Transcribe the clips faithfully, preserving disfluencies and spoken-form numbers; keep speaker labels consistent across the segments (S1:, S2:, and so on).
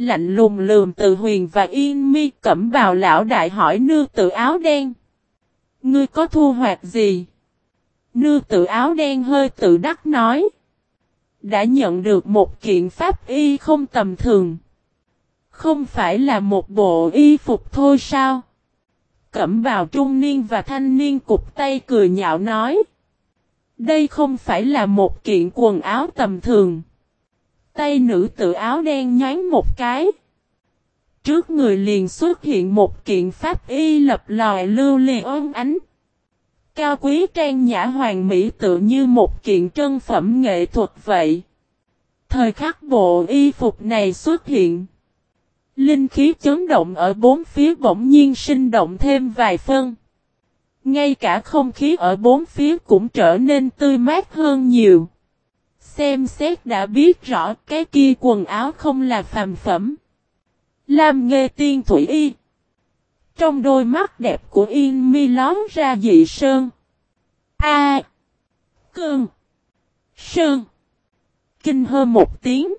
S1: Lạnh lùng lườm Từ Huyền và Yên Mi. Cẩm bào lão đại hỏi nương tử áo đen. Ngươi có thu hoạch gì? Nương tử áo đen hơi tự đắc nói. Đã nhận được một kiện pháp y không tầm thường. Không phải là một bộ y phục thôi sao? Cẩm bào trung niên và thanh niên cụp tay cười nhạo nói. Đây không phải là một kiện quần áo tầm thường. Tay nữ tử áo đen nhoáng một cái. Trước người liền xuất hiện một kiện pháp y lập lòi lưu ly óng ánh. Cao quý trang nhã hoàng mỹ tự như một kiện trân phẩm nghệ thuật vậy. Thời khắc bộ y phục này xuất hiện. Linh khí chấn động ở bốn phía bỗng nhiên sinh động thêm vài phân. Ngay cả không khí ở bốn phía cũng trở nên tươi mát hơn nhiều. Xem xét đã biết rõ cái kia quần áo không là phàm phẩm. Lam Nghê Tiên Thủy Y. Trong đôi mắt đẹp của Yên Mi lón ra dị sơn. A. À, Cương. Sơn. Kinh hơ một tiếng.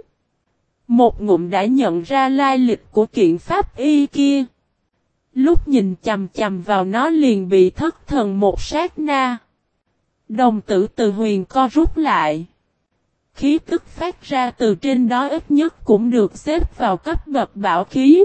S1: Một ngụm đã nhận ra lai lịch của kiện pháp y kia. Lúc nhìn chầm chầm vào nó liền bị thất thần một sát na. Đồng tử Từ Huyền co rút lại. Khí tức phát ra từ trên đó ít nhất cũng được xếp vào cấp bậc bảo khí.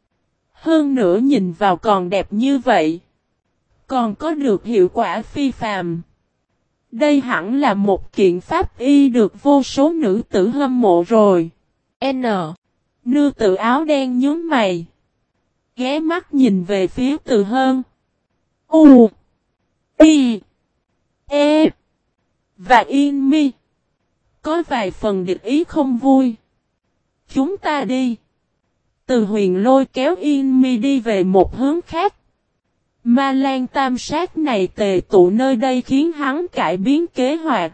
S1: Hơn nữa nhìn vào còn đẹp như vậy. Còn có được hiệu quả phi phàm. Đây hẳn là một kiện pháp y được vô số nữ tử hâm mộ rồi. N. Nư tử áo đen nhướng mày. Ghé mắt nhìn về phía Từ Hơn. U. Y. E. Và Yên Mi. Có vài phần địch ý không vui. Chúng ta đi. Từ Huyền lôi kéo Yên Mi đi về một hướng khác. Ma Lan tam sát này tề tụ nơi đây khiến hắn cải biến kế hoạch.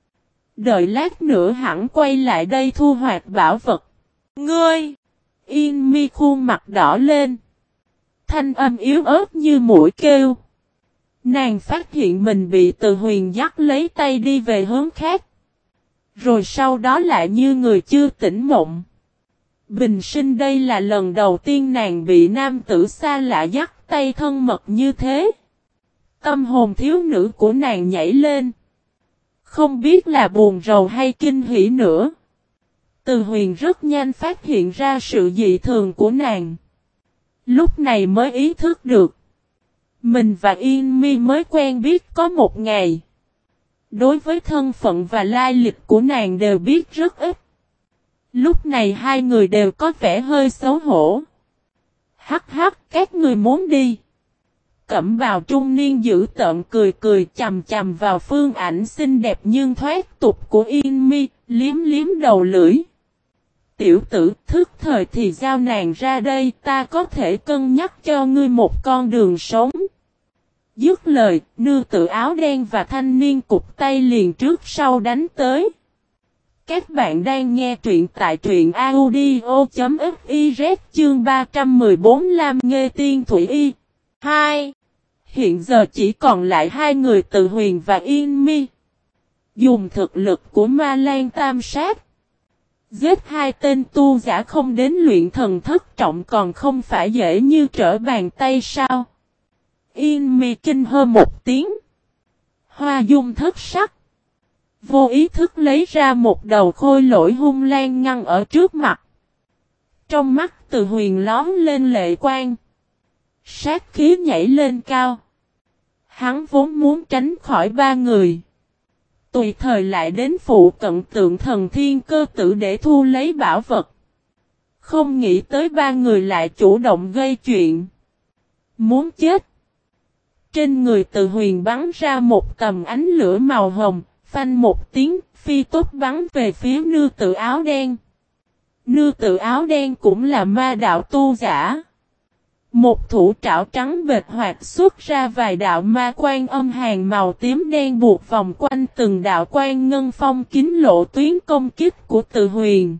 S1: Đợi lát nữa hẳn quay lại đây thu hoạch bảo vật. Ngươi! Yên Mi khuôn mặt đỏ lên. Thanh âm yếu ớt như mũi kêu. Nàng phát hiện mình bị Từ Huyền dắt lấy tay đi về hướng khác. Rồi sau đó lại như người chưa tỉnh mộng. Bình sinh đây là lần đầu tiên nàng bị nam tử xa lạ dắt tay thân mật như thế. Tâm hồn thiếu nữ của nàng nhảy lên. Không biết là buồn rầu hay kinh hỉ nữa. Từ Huyền rất nhanh phát hiện ra sự dị thường của nàng. Lúc này mới ý thức được. Mình và Yên Mi mới quen biết có một ngày. Đối với thân phận và lai lịch của nàng đều biết rất ít. Lúc này hai người đều có vẻ hơi xấu hổ. Hắc hắc, các người muốn đi. Cẩm bào trung niên giữ tợn cười cười chầm chầm vào phương ảnh xinh đẹp nhưng thoát tục của Yên Mi, liếm liếm đầu lưỡi. Tiểu tử, thức thời thì giao nàng ra đây, ta có thể cân nhắc cho ngươi một con đường sống. Dứt lời, nương tử áo đen và thanh niên cụp tay liền trước sau đánh tới. Các bạn đang nghe truyện tại truyện audio.fiz chương ba trăm mười bốn Lam Nghê Tiên Thủy Y. hai. Hiện giờ chỉ còn lại hai người Từ Huyền và Yên Mi. Dùng thực lực của Ma Lan tam sát. Giết hai tên tu giả không đến luyện thần thất trọng còn không phải dễ như trở bàn tay sao. Yên Mi kinh hơ một tiếng. Hoa dung thất sắc. Vô ý thức lấy ra một đầu khôi lỗi hung lan ngăn ở trước mặt. Trong mắt Từ Huyền lón lên lệ quang. Sát khí nhảy lên cao. Hắn vốn muốn tránh khỏi ba người. Tùy thời lại đến phụ cận tượng thần thiên cơ tử để thu lấy bảo vật. Không nghĩ tới ba người lại chủ động gây chuyện. Muốn chết. Trên người Từ Huyền bắn ra một tầm ánh lửa màu hồng, phanh một tiếng, phi tốt bắn về phía nư tử áo đen. Nư tử áo đen cũng là ma đạo tu giả. Một thủ trảo trắng bệt hoạt xuất ra vài đạo ma quan âm hàn màu tím đen buộc vòng quanh từng đạo quan ngân phong kín lộ tuyến công kích của Từ Huyền.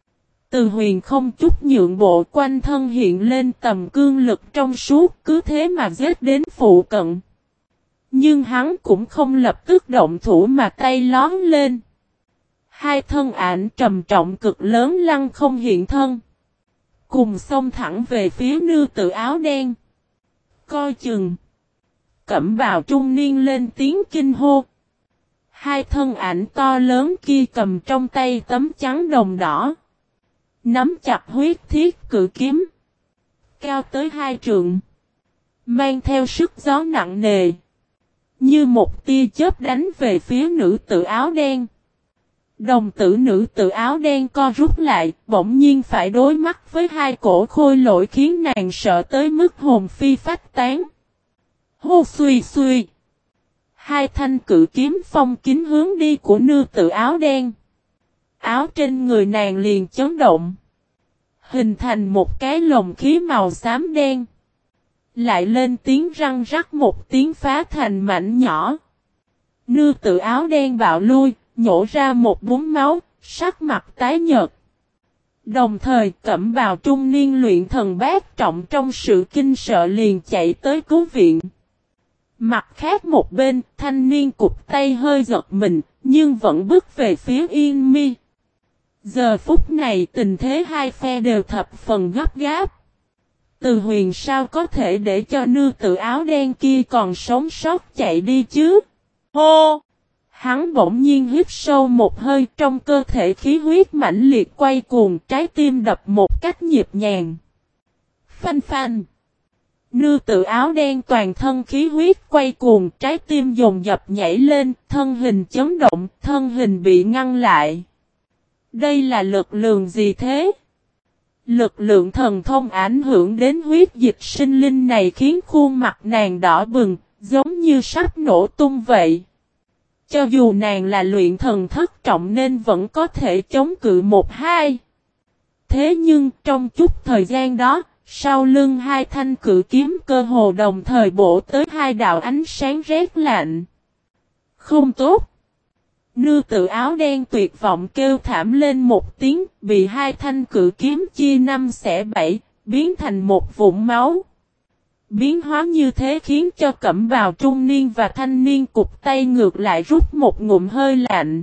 S1: Từ Huyền không chút nhượng bộ quanh thân hiện lên tầm cương lực trong suốt cứ thế mà giết đến phụ cận. Nhưng hắn cũng không lập tức động thủ mà tay lón lên. Hai thân ảnh trầm trọng cực lớn lăng không hiện thân. cùng xông thẳng về phía nương tự áo đen. Coi chừng! Cẩm bào trung niên lên tiếng kinh hô. Hai thân ảnh to lớn kia cầm trong tay tấm trắng đồng đỏ. Nắm chặt huyết thiết cự kiếm. Cao tới hai trượng. Mang theo sức gió nặng nề. Như một tia chớp đánh về phía nữ tử áo đen. Đồng tử nữ tử áo đen co rút lại, bỗng nhiên phải đối mắt với hai cổ khôi lỗi khiến nàng sợ tới mức hồn phi phách tán. Hô suy suy. Hai thanh cự kiếm phong kín hướng đi của nữ tử áo đen. Áo trên người nàng liền chấn động. Hình thành một cái lồng khí màu xám đen. Lại lên tiếng răng rắc một tiếng phá thành mảnh nhỏ. Nữ tử áo đen bạo lui, nhổ ra một búng máu, sắc mặt tái nhợt. Đồng thời cẩm bào trung niên luyện thần bát trọng trong sự kinh sợ liền chạy tới cứu viện. Mặt khác một bên, thanh niên cụt tay hơi giật mình, nhưng vẫn bước về phía Yên Mi. Giờ phút này tình thế hai phe đều thập phần gấp gáp. Từ Huyền sao có thể để cho nữ tử áo đen kia còn sống sót chạy đi chứ? Hô! Hắn bỗng nhiên hít sâu một hơi, trong cơ thể khí huyết mãnh liệt quay cuồng, trái tim đập một cách nhịp nhàng. Phanh phanh! Nữ tử áo đen toàn thân khí huyết quay cuồng, trái tim dồn dập nhảy lên, thân hình chấn động, thân hình bị ngăn lại. Đây là lực lượng gì thế? Lực lượng thần thông ảnh hưởng đến huyết dịch sinh linh này khiến khuôn mặt nàng đỏ bừng, giống như sắp nổ tung vậy. Cho dù nàng là luyện thần thất trọng nên vẫn có thể chống cự một hai. Thế nhưng trong chút thời gian đó, sau lưng hai thanh cự kiếm cơ hồ đồng thời bổ tới hai đạo ánh sáng rét lạnh. Không tốt! Nữ tử áo đen tuyệt vọng kêu thảm lên một tiếng, bị hai thanh cự kiếm chia năm xẻ bảy, biến thành một vũng máu. Biến hóa như thế khiến cho cẩm bào trung niên và thanh niên cụt tay ngược lại rút một ngụm hơi lạnh.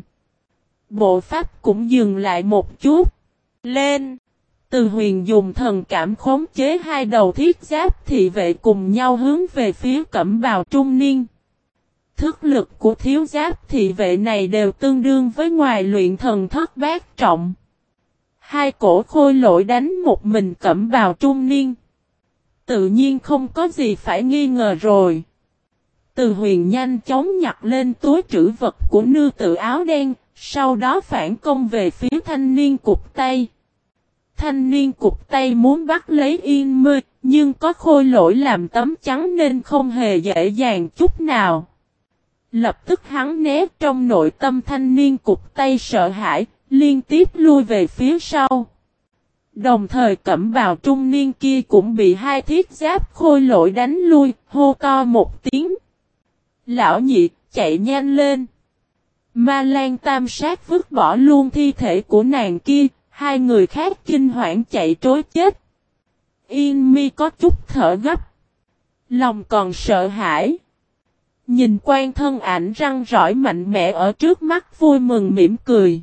S1: Bộ pháp cũng dừng lại một chút. Lên! Từ Huyền dùng thần cảm khống chế hai đầu thiết giáp thị vệ cùng nhau hướng về phía cẩm bào trung niên. Thức lực của thiếu giáp thị vệ này đều tương đương với ngoài luyện thần thất bát trọng. Hai cổ khôi lỗi đánh một mình cẩm bào trung niên. Tự nhiên không có gì phải nghi ngờ rồi. Từ Huyền nhanh chóng nhặt lên túi trữ vật của nữ tử áo đen, sau đó phản công về phía thanh niên cụt tay. Thanh niên cụt tay muốn bắt lấy Yên Mi, nhưng có khôi lỗi làm tấm chắn nên không hề dễ dàng chút nào. Lập tức hắn né, trong nội tâm thanh niên cụt tay sợ hãi, liên tiếp lui về phía sau. Đồng thời cẩm bào trung niên kia cũng bị hai thiết giáp khôi lỗi đánh lui, hô to một tiếng. Lão nhị, chạy nhanh lên. Ma Lan tam sát vứt bỏ luôn thi thể của nàng kia, hai người khác kinh hoảng chạy trối chết. Yên Mi có chút thở gấp. Lòng còn sợ hãi. Nhìn quan thân ảnh răng rỏi mạnh mẽ ở trước mắt vui mừng mỉm cười.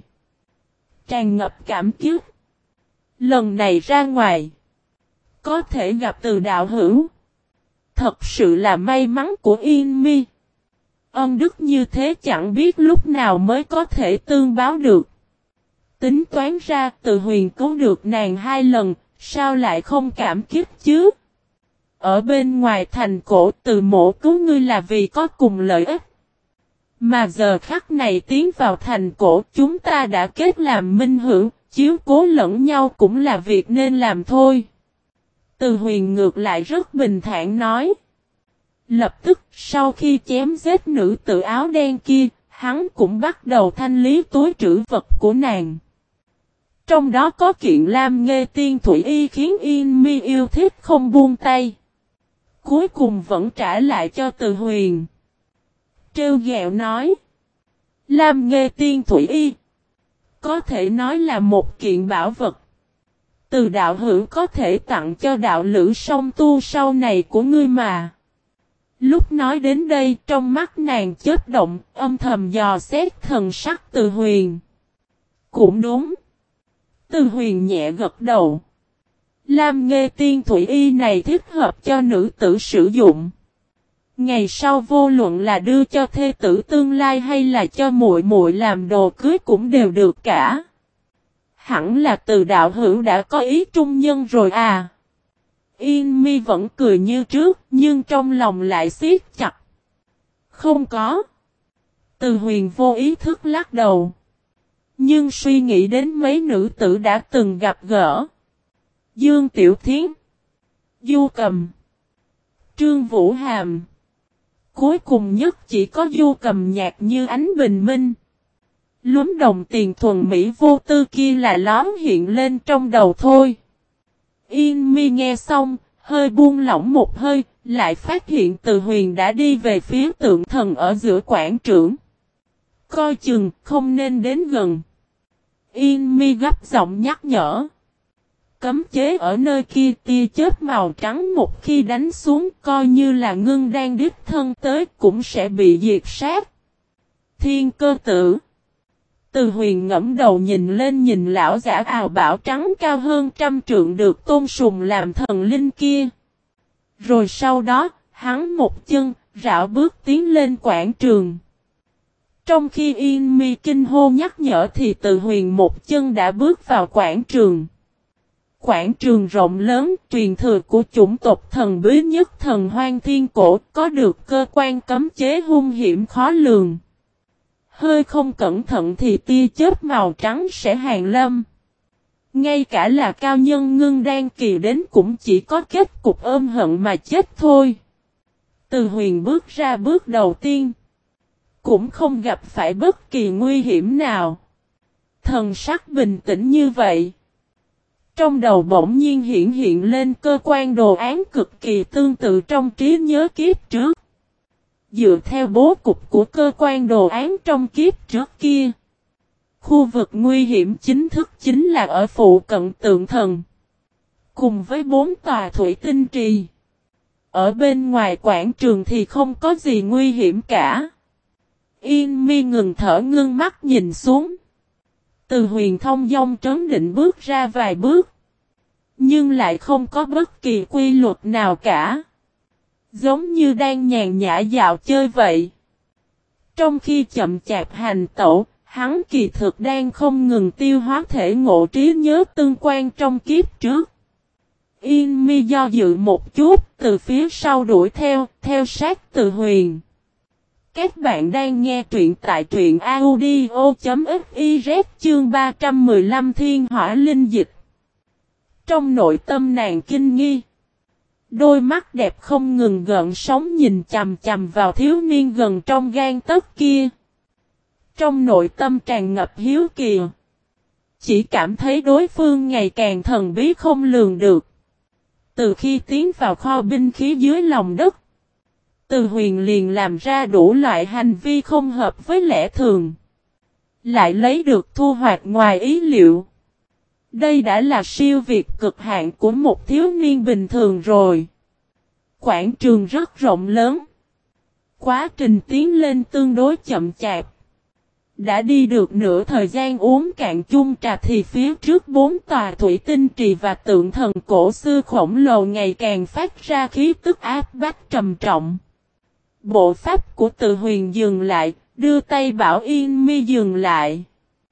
S1: Tràn ngập cảm kích. Lần này ra ngoài. Có thể gặp từ đạo hữu. Thật sự là may mắn của Yên Mi. Ân đức như thế chẳng biết lúc nào mới có thể tương báo được. Tính toán ra Từ Huyền cứu được nàng hai lần, sao lại không cảm kích chứ? Ở bên ngoài thành cổ Từ Mộ cứu ngươi là vì có cùng lợi ích. Mà giờ khắc này tiến vào thành cổ chúng ta đã kết làm minh hữu, chiếu cố lẫn nhau cũng là việc nên làm thôi. Từ Huyền ngược lại rất bình thản nói. Lập tức sau khi chém giết nữ tử áo đen kia, hắn cũng bắt đầu thanh lý túi trữ vật của nàng. Trong đó có kiện lam nghê tiên thủy y khiến Yên Mi yêu thích không buông tay. Cuối cùng vẫn trả lại cho Từ Huyền. Trêu ghẹo nói. Lam nghê tiên thủy y. Có thể nói là một kiện bảo vật. Từ đạo hữu có thể tặng cho đạo lữ song tu sau này của ngươi mà. Lúc nói đến đây trong mắt nàng chớp động, âm thầm dò xét thần sắc Từ Huyền. Cũng đúng. Từ Huyền nhẹ gật đầu. Lam Nghê Tiên Thủy Y này thích hợp cho nữ tử sử dụng. Ngày sau vô luận là đưa cho thê tử tương lai hay là cho muội muội làm đồ cưới cũng đều được cả. Hẳn là Từ đạo hữu đã có ý trung nhân rồi à. Yên Mi vẫn cười như trước, nhưng trong lòng lại siết chặt. Không có. Từ Huyền vô ý thức lắc đầu. Nhưng suy nghĩ đến mấy nữ tử đã từng gặp gỡ. Dương Tiểu Thiến, Du Cầm, Trương Vũ Hàm. Cuối cùng nhất chỉ có Du Cầm nhạt như ánh bình minh. Lúm đồng tiền thuần mỹ vô tư kia là lóm hiện lên trong đầu thôi. Yên Mi nghe xong, hơi buông lỏng một hơi, lại phát hiện Từ Huyền đã đi về phía tượng thần ở giữa quảng trường. Coi chừng, không nên đến gần. Yên Mi gấp giọng nhắc nhở. Cấm chế ở nơi kia, tia chớp màu trắng một khi đánh xuống coi như là ngưng đang đích thân tới cũng sẽ bị diệt sát. Thiên Cơ Tử. Từ Huyền ngẫm đầu nhìn lên nhìn lão giả ào bảo trắng cao hơn trăm trượng được tôn sùng làm thần linh kia. Rồi sau đó, hắn một chân, rảo bước tiến lên quảng trường. Trong khi Yên Mi kinh hô nhắc nhở thì Từ Huyền một chân đã bước vào quảng trường. Quảng trường rộng lớn, truyền thừa của chủng tộc thần bí nhất thần hoang thiên cổ, có được cơ quan cấm chế hung hiểm khó lường. Hơi không cẩn thận thì tia chớp màu trắng sẽ hàng lâm. Ngay cả là cao nhân ngưng đan kỳ đến cũng chỉ có kết cục ôm hận mà chết thôi. Từ Huyền bước ra bước đầu tiên. Cũng không gặp phải bất kỳ nguy hiểm nào. Thần sắc bình tĩnh như vậy. Trong đầu bỗng nhiên hiện hiện lên cơ quan đồ án cực kỳ tương tự trong trí nhớ kiếp trước. Dựa theo bố cục của cơ quan đồ án trong kiếp trước kia. Khu vực nguy hiểm chính thức chính là ở phụ cận tượng thần. Cùng với bốn tòa thủy tinh trì. Ở bên ngoài quảng trường thì không có gì nguy hiểm cả. Yên Mi ngừng thở ngưng mắt nhìn xuống. Từ Huyền thông dong trấn định bước ra vài bước. Nhưng lại không có bất kỳ quy luật nào cả. Giống như đang nhàn nhã dạo chơi vậy. Trong khi chậm chạp hành tẩu, hắn kỳ thực đang không ngừng tiêu hóa thể ngộ trí nhớ tương quan trong kiếp trước. Yên Mi do dự một chút, từ phía sau đuổi theo, theo sát Từ Huyền. Các bạn đang nghe truyện tại truyện audio.fiz chương ba trăm mười lăm Thiên Hỏa Linh Dịch. Trong nội tâm nàng kinh nghi. Đôi mắt đẹp không ngừng gợn sóng nhìn chằm chằm vào thiếu niên gần trong gan tấc kia. Trong nội tâm tràn ngập hiếu kỳ. Chỉ cảm thấy đối phương ngày càng thần bí không lường được. Từ khi tiến vào kho binh khí dưới lòng đất. Từ Huyền liền làm ra đủ loại hành vi không hợp với lẽ thường. Lại lấy được thu hoạch ngoài ý liệu. Đây đã là siêu việt cực hạn của một thiếu niên bình thường rồi. Quảng trường rất rộng lớn. Quá trình tiến lên tương đối chậm chạp. Đã đi được nửa thời gian uống cạn chung trà thì phía trước bốn tòa thủy tinh trì và tượng thần cổ xưa khổng lồ ngày càng phát ra khí tức áp bách trầm trọng. Bộ pháp của Từ Huyền dừng lại, đưa tay bảo Yên Mi dừng lại.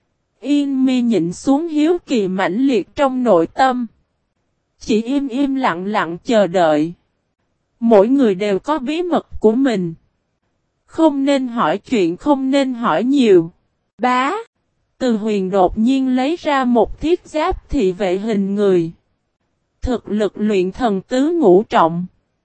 S1: Yên Mi nhịn xuống hiếu kỳ mãnh liệt trong nội tâm. Chỉ im im lặng lặng chờ đợi. Mỗi người đều có bí mật của mình. Không nên hỏi chuyện, không nên hỏi nhiều. Bá. Từ Huyền đột nhiên lấy ra một thiết giáp thị vệ hình người. Thực lực luyện thần tứ ngũ trọng.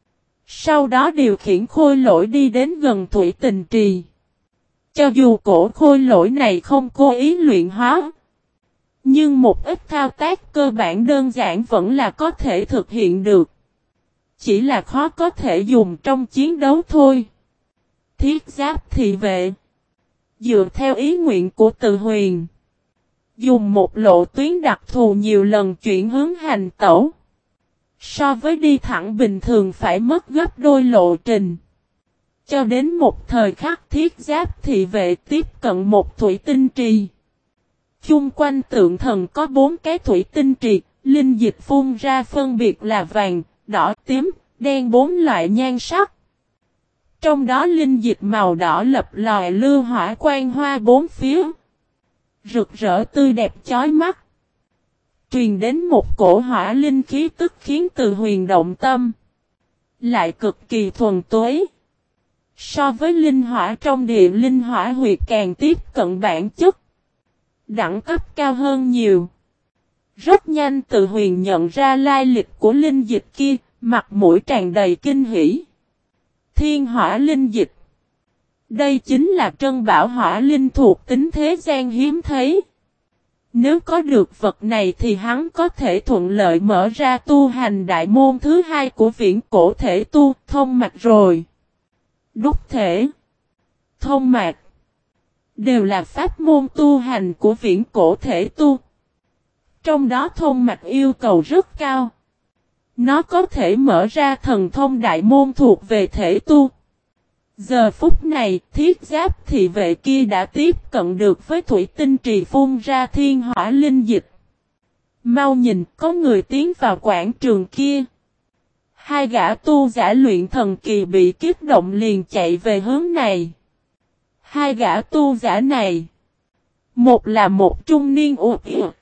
S1: Sau đó điều khiển khôi lỗi đi đến gần thủy tình trì. Cho dù cổ khôi lỗi này không cố ý luyện hóa. Nhưng một ít thao tác cơ bản đơn giản vẫn là có thể thực hiện được. Chỉ là khó có thể dùng trong chiến đấu thôi. Thiết giáp thị vệ. Dựa theo ý nguyện của Từ Huyền. Dùng một lộ tuyến đặc thù nhiều lần chuyển hướng hành tẩu. So với đi thẳng bình thường phải mất gấp đôi lộ trình. Cho đến một thời khắc thiết giáp thị vệ tiếp cận một thủy tinh trì. Chung quanh tượng thần có bốn cái thủy tinh trì, Linh dịch phun ra phân biệt là vàng, đỏ, tím, đen bốn loại nhan sắc. Trong đó linh dịch màu đỏ lập lòe lưu hỏa quang hoa bốn phía. Rực rỡ tươi đẹp chói mắt. Truyền đến một cổ hỏa linh khí tức khiến Từ Huyền động tâm. Lại cực kỳ thuần túy. So với linh hỏa trong địa linh hỏa huyệt càng tiếp cận bản chất. Đẳng cấp cao hơn nhiều. Rất nhanh Từ Huyền nhận ra lai lịch của linh dịch kia, mặt mũi tràn đầy kinh hỉ. Thiên hỏa linh dịch. Đây chính là trân bảo hỏa linh thuộc tính thế gian hiếm thấy. Nếu có được vật này thì hắn có thể thuận lợi mở ra tu hành đại môn thứ hai của viễn cổ thể tu, thông mạch rồi. Đúc thể, thông mạch, đều là pháp môn tu hành của viễn cổ thể tu. Trong đó thông mạch yêu cầu rất cao. Nó có thể mở ra thần thông đại môn thuộc về thể tu. Giờ phút này, thiết giáp thị vệ kia đã tiếp cận được với thủy tinh trì phun ra thiên hỏa linh dịch. Mau nhìn, có người tiến vào quảng trường kia. Hai gã tu giả luyện thần kỳ bị kích động liền chạy về hướng này. Hai gã tu giả này. Một là một trung niên uột ịt.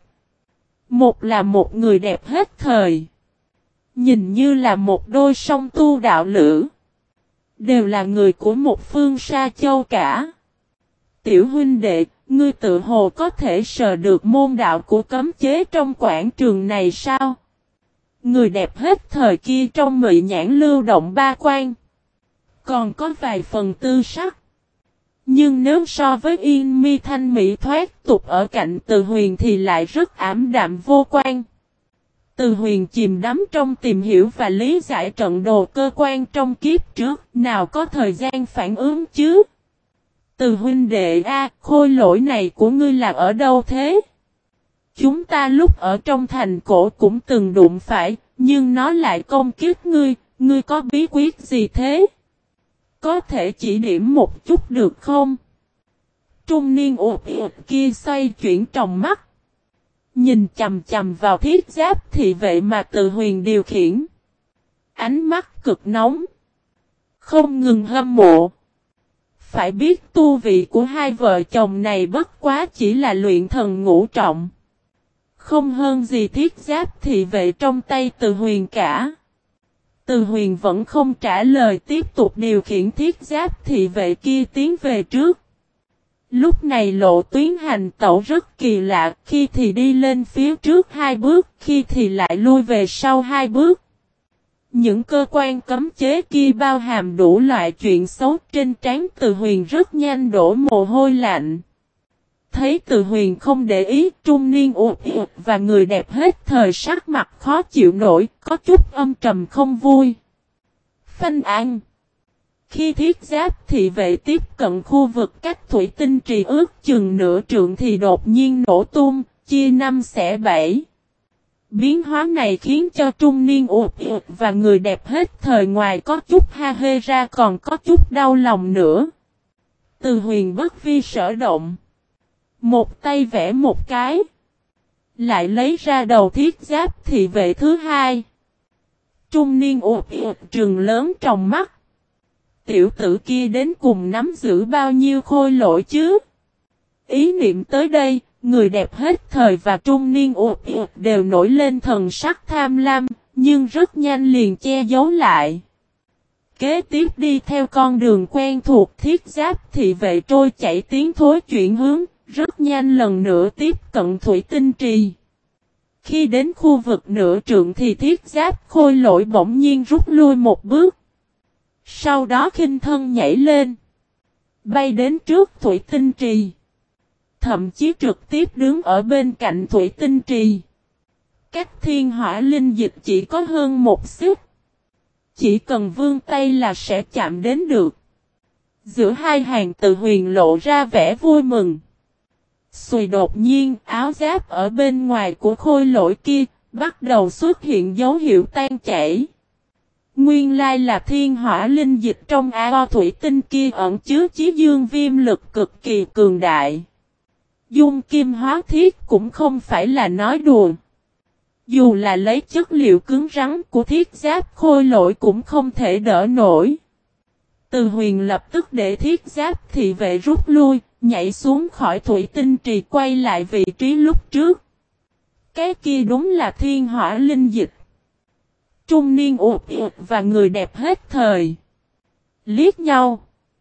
S1: Một là một người đẹp hết thời. Nhìn như là một đôi song tu đạo lữ. Đều là người của một phương Sa Châu cả. Tiểu huynh đệ, ngươi tự hồ có thể sờ được môn đạo của cấm chế trong quảng trường này sao? Người đẹp hết thời kia trong mị nhãn lưu động ba quan. Còn có vài phần tư sắc. Nhưng nếu so với Yên Mi thanh mỹ thoát tục ở cạnh Từ Huyền thì lại rất ảm đạm vô quan. Từ Huyền chìm đắm trong tìm hiểu và lý giải trận đồ cơ quan trong kiếp trước, nào có thời gian phản ứng chứ? Từ huynh đệ A, khôi lỗi này của ngươi là ở đâu thế? Chúng ta lúc ở trong thành cổ cũng từng đụng phải, nhưng nó lại công kiếp ngươi, ngươi có bí quyết gì thế? Có thể chỉ điểm một chút được không? Trung niên ụt ịt kia xoay chuyển tròng mắt. Nhìn chầm chầm vào thiết giáp thị vệ mà Từ Huyền điều khiển. Ánh mắt cực nóng. Không ngừng hâm mộ. Phải biết tu vị của hai vợ chồng này bất quá chỉ là luyện thần ngũ trọng. Không hơn gì thiết giáp thị vệ trong tay Từ Huyền cả. Từ Huyền vẫn không trả lời tiếp tục điều khiển thiết giáp thị vệ kia tiến về trước. Lúc này lộ tuyến hành tẩu rất kỳ lạ, khi thì đi lên phía trước hai bước, khi thì lại lui về sau hai bước. Những cơ quan cấm chế kia bao hàm đủ loại chuyện xấu, trên trán Từ Huyền rất nhanh đổ mồ hôi lạnh. Thấy Từ Huyền không để ý, trung niên ụt ịt và người đẹp hết thời sắc mặt khó chịu nổi, có chút âm trầm không vui. Phanh An. Khi thiết giáp thị vệ tiếp cận khu vực cách thủy tinh trì ước chừng nửa trượng thì đột nhiên nổ tung, chia năm xẻ bảy. Biến hóa này khiến cho trung niên ụt ịt và người đẹp hết thời ngoài có chút ha hê ra còn có chút đau lòng nữa. Từ Huyền bất vi sở động. Một tay vẽ một cái. Lại lấy ra đầu thiết giáp thị vệ thứ hai. Trung niên ụt ịt trừng lớn trong mắt. Tiểu tử kia đến cùng nắm giữ bao nhiêu khôi lỗi chứ? Ý niệm tới đây, người đẹp hết thời và trung niên ụt ịt đều nổi lên thần sắc tham lam, nhưng rất nhanh liền che giấu lại. Kế tiếp đi theo con đường quen thuộc thiết giáp thị vệ trôi chảy tiến thối chuyển hướng, rất nhanh lần nữa tiếp cận thủy tinh trì. Khi đến khu vực nửa trượng thì thiết giáp khôi lỗi bỗng nhiên rút lui một bước. Sau đó khinh thân nhảy lên. Bay đến trước thủy tinh trì. Thậm chí trực tiếp đứng ở bên cạnh thủy tinh trì. Cách thiên hỏa linh dịch chỉ có hơn một xích. Chỉ cần vươn tay là sẽ chạm đến được. Giữa hai hàng Từ Huyền lộ ra vẻ vui mừng. Xùi đột nhiên áo giáp ở bên ngoài của khôi lỗi kia bắt đầu xuất hiện dấu hiệu tan chảy. Nguyên lai là thiên hỏa linh dịch trong ao thủy tinh kia ẩn chứa chí dương viêm lực cực kỳ cường đại. Dung kim hóa thiết cũng không phải là nói đùa. Dù là lấy chất liệu cứng rắn của thiết giáp khôi lỗi cũng không thể đỡ nổi. Từ Huyền lập tức để thiết giáp thị vệ rút lui, nhảy xuống khỏi thủy tinh trì quay lại vị trí lúc trước. Cái kia đúng là thiên hỏa linh dịch. Trung niên ụt ụt và người đẹp hết thời. Liếc nhau.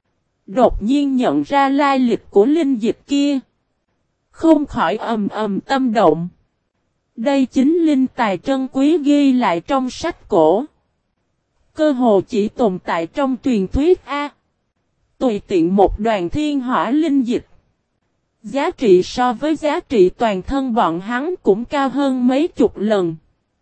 S1: Đột nhiên nhận ra lai lịch của linh dịch kia. Không khỏi ầm ầm tâm động. Đây chính linh tài trân quý ghi lại trong sách cổ. Cơ hồ chỉ tồn tại trong truyền thuyết A. Tùy tiện một đoàn thiên hỏa linh dịch. Giá trị so với giá trị toàn thân bọn hắn cũng cao hơn mấy chục lần.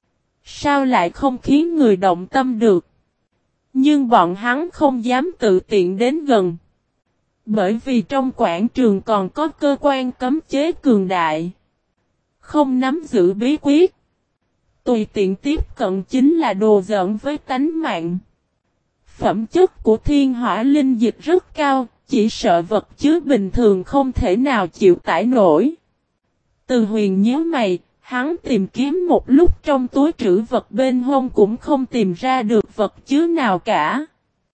S1: Sao lại không khiến người động tâm được? Nhưng bọn hắn không dám tự tiện đến gần. Bởi vì trong quảng trường còn có cơ quan cấm chế cường đại. Không nắm giữ bí quyết. Tùy tiện tiếp cận chính là đồ giỡn với tánh mạng. Phẩm chất của thiên hỏa linh dịch rất cao, chỉ sợ vật chứa bình thường không thể nào chịu tải nổi. Từ Huyền nhíu mày, hắn tìm kiếm một lúc trong túi trữ vật bên hông cũng không tìm ra được vật chứa nào cả.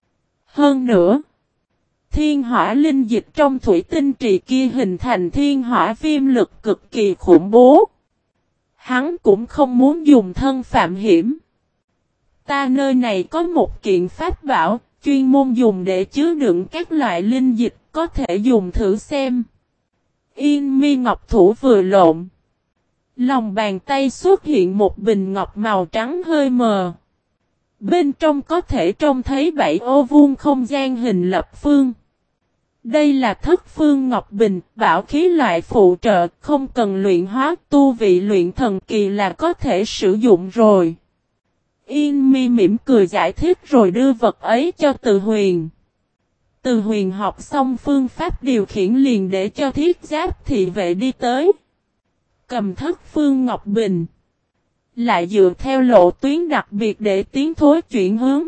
S1: Hơn nữa, thiên hỏa linh dịch trong thủy tinh trì kia hình thành thiên hỏa viêm lực cực kỳ khủng bố. Hắn cũng không muốn dùng thân phạm hiểm. Ta nơi này có một kiện pháp bảo, chuyên môn dùng để chứa đựng các loại linh dịch, có thể dùng thử xem. Yên mi ngọc thủ vừa lộn. Lòng bàn tay xuất hiện một bình ngọc màu trắng hơi mờ. Bên trong có thể trông thấy bảy ô vuông không gian hình lập phương. Đây là thất phương ngọc bình, bảo khí loại phụ trợ, không cần luyện hóa, tu vị luyện thần kỳ là có thể sử dụng rồi. Yên mi mỉm cười giải thích rồi đưa vật ấy cho Từ Huyền. Từ Huyền học xong phương pháp điều khiển liền để cho thiết giáp thị vệ đi tới. Cầm thất phương ngọc bình. Lại dựa theo lộ tuyến đặc biệt để tiến thối chuyển hướng.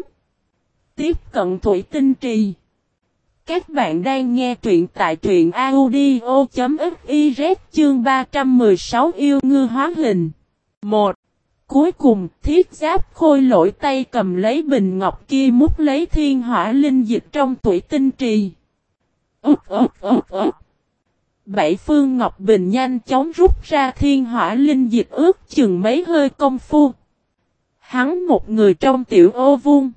S1: Tiếp cận thủy tinh trì. Các bạn đang nghe truyện tại truyện audio.fiz chương ba trăm mười sáu yêu ngư hóa hình. một. Cuối cùng, thiết giáp khôi lỗi tay cầm lấy bình ngọc kia múc lấy thiên hỏa linh dịch trong thủy tinh trì. Ức ức ức ức. Bảy phương ngọc bình nhanh chóng rút ra thiên hỏa linh dịch ước chừng mấy hơi công phu. Hắn một người trong tiểu ô vuông.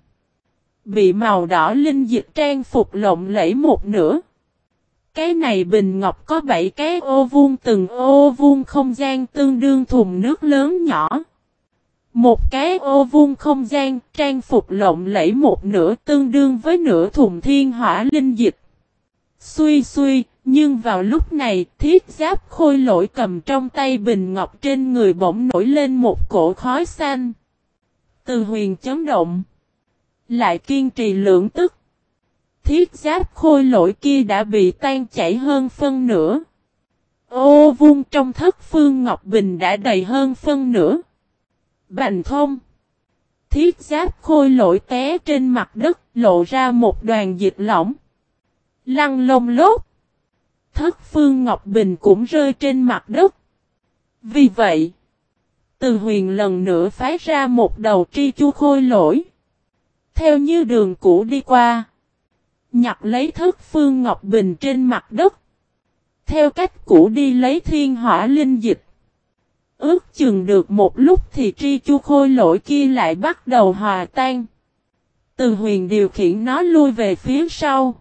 S1: Bị màu đỏ linh dịch trang phục lộng lẫy một nửa. Cái này bình ngọc có bảy cái ô vuông, từng ô vuông không gian tương đương thùng nước lớn nhỏ. Một cái ô vuông không gian trang phục lộng lẫy một nửa tương đương với nửa thùng thiên hỏa linh dịch. Xuy xuy, nhưng vào lúc này thiết giáp khôi lỗi cầm trong tay bình ngọc trên người bỗng nổi lên một cổ khói xanh. Từ Huyền chấn động. Lại kiên trì lưỡng tức. Thiết giáp khôi lỗi kia đã bị tan chảy hơn phân nửa. Ô vuông trong thất phương ngọc bình đã đầy hơn phân nửa. Bành thông. Thiết giáp khôi lỗi té trên mặt đất, lộ ra một đoàn dịch lỏng. Lăn lông lốt. Thất phương ngọc bình cũng rơi trên mặt đất. Vì vậy, Từ Huyền lần nữa phái ra một đầu tri chu khôi lỗi. Theo như đường cũ đi qua. Nhặt lấy thất phương ngọc bình trên mặt đất. Theo cách cũ đi lấy thiên hỏa linh dịch. Ước chừng được một lúc thì tri chu khôi lỗi kia lại bắt đầu hòa tan. Từ Huyền điều khiển nó lui về phía sau.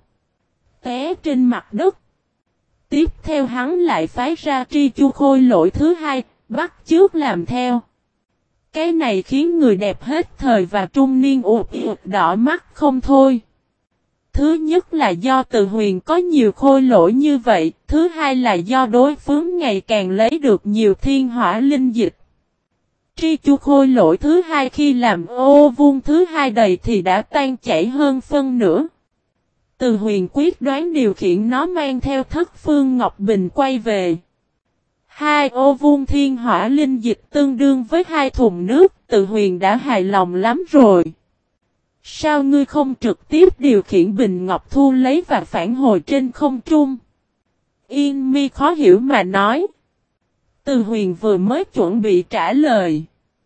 S1: Té trên mặt đất. Tiếp theo hắn lại phái ra tri chu khôi lỗi thứ hai, bắt chước làm theo. Cái này khiến người đẹp hết thời và trung niên ụt ụt đỏ mắt không thôi. Thứ nhất là do Từ Huyền có nhiều khôi lỗi như vậy, thứ hai là do đối phương ngày càng lấy được nhiều thiên hỏa linh dịch. Tri chu khôi lỗi thứ hai khi làm ô vuông thứ hai đầy thì đã tan chảy hơn phân nửa. Từ Huyền quyết đoán điều khiển nó mang theo thất phương ngọc bình quay về. Hai ô vuông thiên hỏa linh dịch tương đương với hai thùng nước, Từ Huyền đã hài lòng lắm rồi. Sao ngươi không trực tiếp điều khiển bình ngọc thu lấy và phản hồi trên không trung? Yên mi khó hiểu mà nói. Từ Huyền vừa mới chuẩn bị trả lời.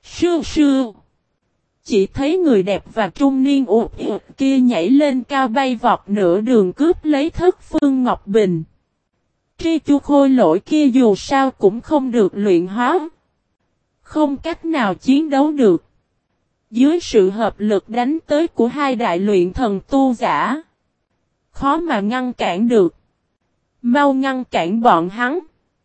S1: Sưu sưu. Chỉ thấy người đẹp và trung niên ụt ụt kia nhảy lên cao bay vọt nửa đường cướp lấy Thất Phương Ngọc Bình. Tri Chu Khôi Lỗi kia dù sao cũng không được luyện hóa. Không cách nào chiến đấu được. Dưới sự hợp lực đánh tới của hai đại luyện thần tu giả. Khó mà ngăn cản được. Mau ngăn cản bọn hắn.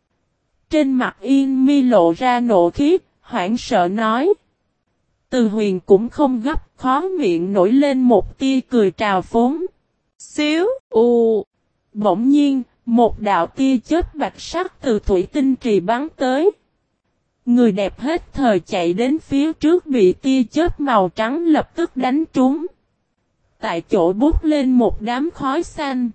S1: Trên mặt Yên Mi lộ ra nộ khí, hoảng sợ nói. Từ Huyền cũng không gấp, khó miệng nổi lên một tia cười trào phúng. Xíu, u. Bỗng nhiên, một đạo tia chớp bạch sắc từ thủy tinh trì bắn tới. Người đẹp hết thời chạy đến phía trước bị tia chớp màu trắng lập tức đánh trúng. Tại chỗ bút lên một đám khói xanh.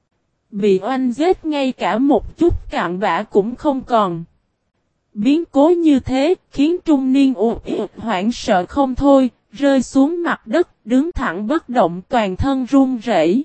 S1: Bị oanh giết ngay cả một chút cạn bã cũng không còn. Biến cố như thế khiến trung niên ụt ụt hoảng sợ không thôi, rơi xuống mặt đất, đứng thẳng bất động toàn thân run rẩy.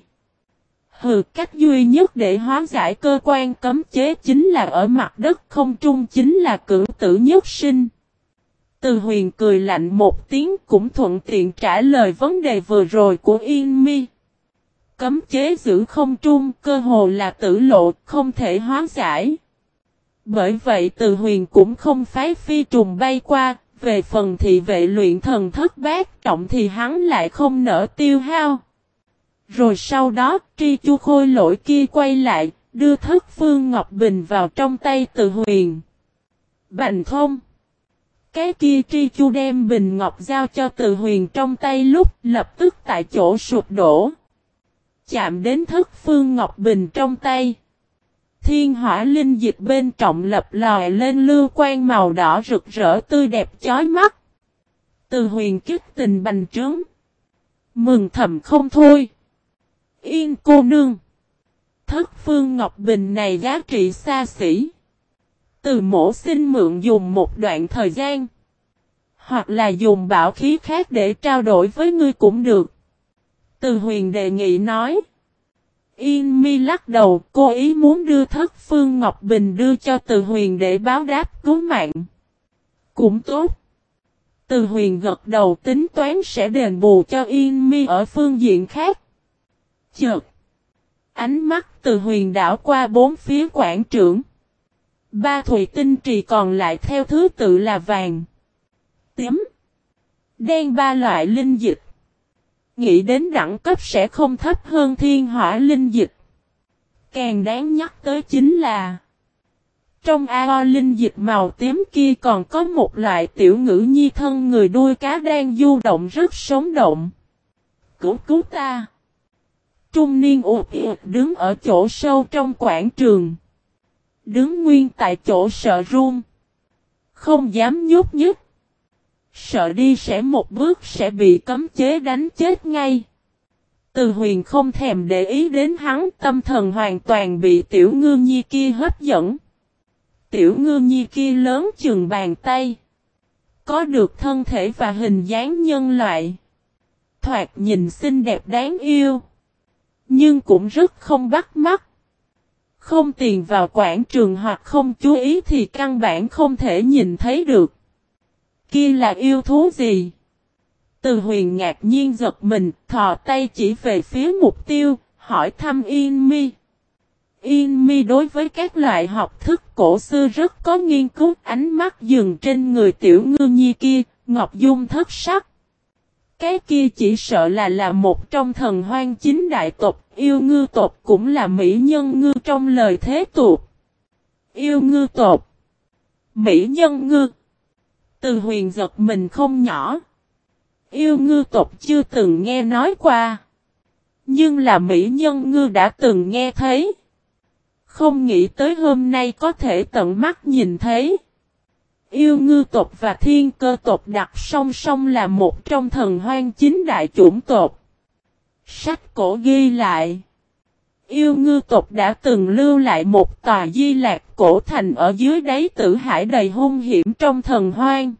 S1: Hừ, cách duy nhất để hóa giải cơ quan cấm chế chính là ở mặt đất, không trung chính là cửu tử nhất sinh. Từ Huyền cười lạnh một tiếng cũng thuận tiện trả lời vấn đề vừa rồi của Yên Mi. Cấm chế giữ không trung cơ hồ là tử lộ, không thể hóa giải. Bởi vậy Từ Huyền cũng không phái phi trùng bay qua, về phần thị vệ luyện thần thất bát trọng thì hắn lại không nỡ tiêu hao. Rồi sau đó, Tri Chu Khôi Lỗi kia quay lại, đưa Thất Phương Ngọc Bình vào trong tay Từ Huyền. Bành không! Cái kia Tri Chu đem bình ngọc giao cho Từ Huyền trong tay lúc lập tức tại chỗ sụp đổ. Chạm đến Thất Phương Ngọc Bình trong tay. Thiên hỏa linh dịch bên trọng lập lòi lên lưu quang màu đỏ rực rỡ tươi đẹp chói mắt. Từ Huyền kích tình bành trướng. Mừng thầm không thôi. Yên cô nương. Thất Phương Ngọc Bình này giá trị xa xỉ. Từ mổ xin mượn dùng một đoạn thời gian. Hoặc là dùng bảo khí khác để trao đổi với ngươi cũng được. Từ Huyền đề nghị nói. Yên Mi lắc đầu, cô ý muốn đưa Thất Phương Ngọc Bình đưa cho Từ Huyền để báo đáp cứu mạng. Cũng tốt. Từ Huyền gật đầu tính toán sẽ đền bù cho Yên Mi ở phương diện khác. Chợt. Ánh mắt Từ Huyền đảo qua bốn phía quảng trưởng. Ba thủy tinh trì còn lại theo thứ tự là vàng, tím, đen ba loại linh dịch. Nghĩ đến đẳng cấp sẽ không thấp hơn thiên hỏa linh dịch. Càng đáng nhắc tới chính là trong ao linh dịch màu tím kia còn có một loại tiểu ngữ nhi thân người đuôi cá đang du động rất sống động. Cứu cứu ta! Trung niên ụt ụt đứng ở chỗ sâu trong quảng trường. Đứng nguyên tại chỗ sợ run. Không dám nhúc nhích. Sợ đi sẽ một bước sẽ bị cấm chế đánh chết ngay. Từ Huyền không thèm để ý đến hắn, tâm thần hoàn toàn bị tiểu ngư nhi kia hấp dẫn. Tiểu ngư nhi kia lớn chừng bàn tay. Có được thân thể và hình dáng nhân loại. Thoạt nhìn xinh đẹp đáng yêu. Nhưng cũng rất không bắt mắt. Không tiền vào quảng trường hoặc không chú ý thì căn bản không thể nhìn thấy được. Kia là yêu thú gì? Từ Huyền ngạc nhiên giật mình, thò tay chỉ về phía mục tiêu, hỏi thăm Yên Mi. Yên Mi đối với các loại học thức cổ xưa rất có nghiên cứu, ánh mắt dừng trên người tiểu ngư nhi kia, ngọc dung thất sắc. Cái kia chỉ sợ là là một trong thần hoang chính đại tộc, yêu ngư tộc cũng là mỹ nhân ngư trong lời thế tục. Yêu ngư tộc, mỹ nhân ngư. Từ Huyền giật mình không nhỏ. Yêu ngư tộc chưa từng nghe nói qua. Nhưng là mỹ nhân ngư đã từng nghe thấy. Không nghĩ tới hôm nay có thể tận mắt nhìn thấy. Yêu ngư tộc và thiên cơ tộc đặt song song là một trong thần hoang chính đại chủng tộc. Sách cổ ghi lại. Yêu ngư tộc đã từng lưu lại một tòa di lạc cổ thành ở dưới đáy tử hải đầy hung hiểm trong thần hoang.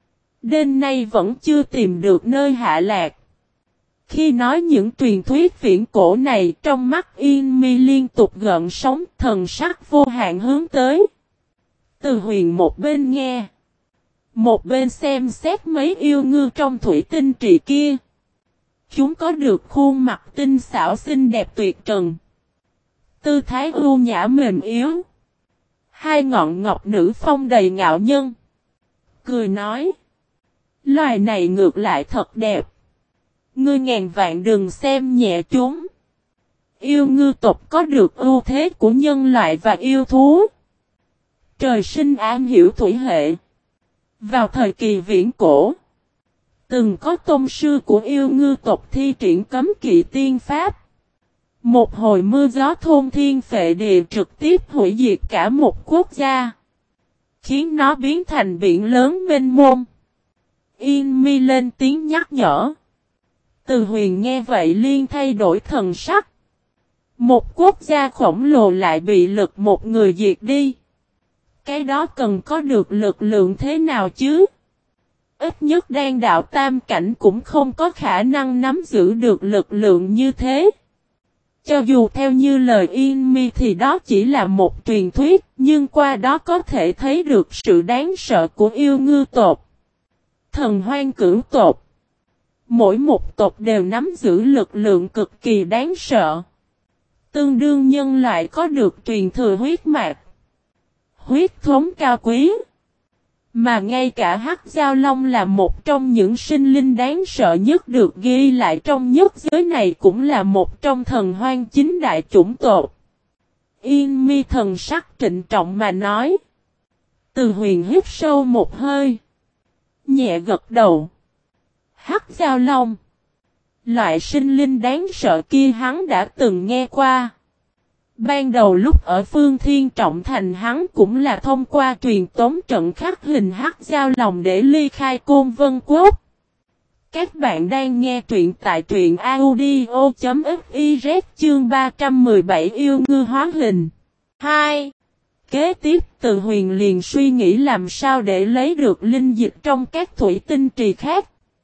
S1: Đến nay vẫn chưa tìm được nơi hạ lạc. Khi nói những truyền thuyết viễn cổ này, trong mắt Yên Mi liên tục gợn sóng, thần sắc vô hạn hướng tới. Từ Huyền một bên nghe, Một bên xem xét mấy yêu ngư trong thủy tinh trì kia. Chúng có được khuôn mặt tinh xảo xinh đẹp tuyệt trần. Tư thái ưu nhã mềm yếu. Hai ngọn ngọc nữ phong đầy ngạo nhân. Cười nói. Loài này ngược lại thật đẹp. Ngươi ngàn vạn đừng xem nhẹ chúng. Yêu ngư tộc có được ưu thế của nhân loại và yêu thú. Trời sinh am hiểu thủy hệ. Vào thời kỳ viễn cổ, từng có tôn sư của yêu ngư tộc thi triển cấm kỵ tiên pháp. Một hồi mưa gió thôn thiên phệ địa trực tiếp hủy diệt cả một quốc gia. Khiến nó biến thành biển lớn mênh mông. Yên Mi lên tiếng nhắc nhở. Từ Huyền nghe vậy liên thay đổi thần sắc. Một quốc gia khổng lồ lại bị lực một người diệt đi. Cái đó cần có được lực lượng thế nào chứ? Ít nhất đan đạo tam cảnh cũng không có khả năng nắm giữ được lực lượng như thế. Cho dù theo như lời Yên Mi thì đó chỉ là một truyền thuyết, nhưng qua đó có thể thấy được sự đáng sợ của yêu ngư tộc. Thần hoang cửu tộc. Mỗi một tộc đều nắm giữ lực lượng cực kỳ đáng sợ. Tương đương nhân loại có được truyền thừa huyết mạch. Huyết thống cao quý. Mà ngay cả Hắc Giao Long là một trong những sinh linh đáng sợ nhất được ghi lại trong nhất giới này cũng là một trong thần hoang chính đại chủng tộc. Yên Mi thần sắc trịnh trọng mà nói. Từ Huyền hít sâu một hơi. Nhẹ gật đầu. Hắc Giao Long. Loại sinh linh đáng sợ kia hắn đã từng nghe qua. Ban đầu lúc ở Phương Thiên Trọng Thành hắn cũng là thông qua truyền tống trận khắc hình Hắc Giao Long để ly khai Côn Vân Quốc. Các bạn đang nghe truyện tại truyện audio chấm fiz chương ba trăm mười bảy yêu ngư hóa hình. hai. Kế tiếp Từ Huyền liền suy nghĩ làm sao để lấy được linh dịch trong các thủy tinh trì khác.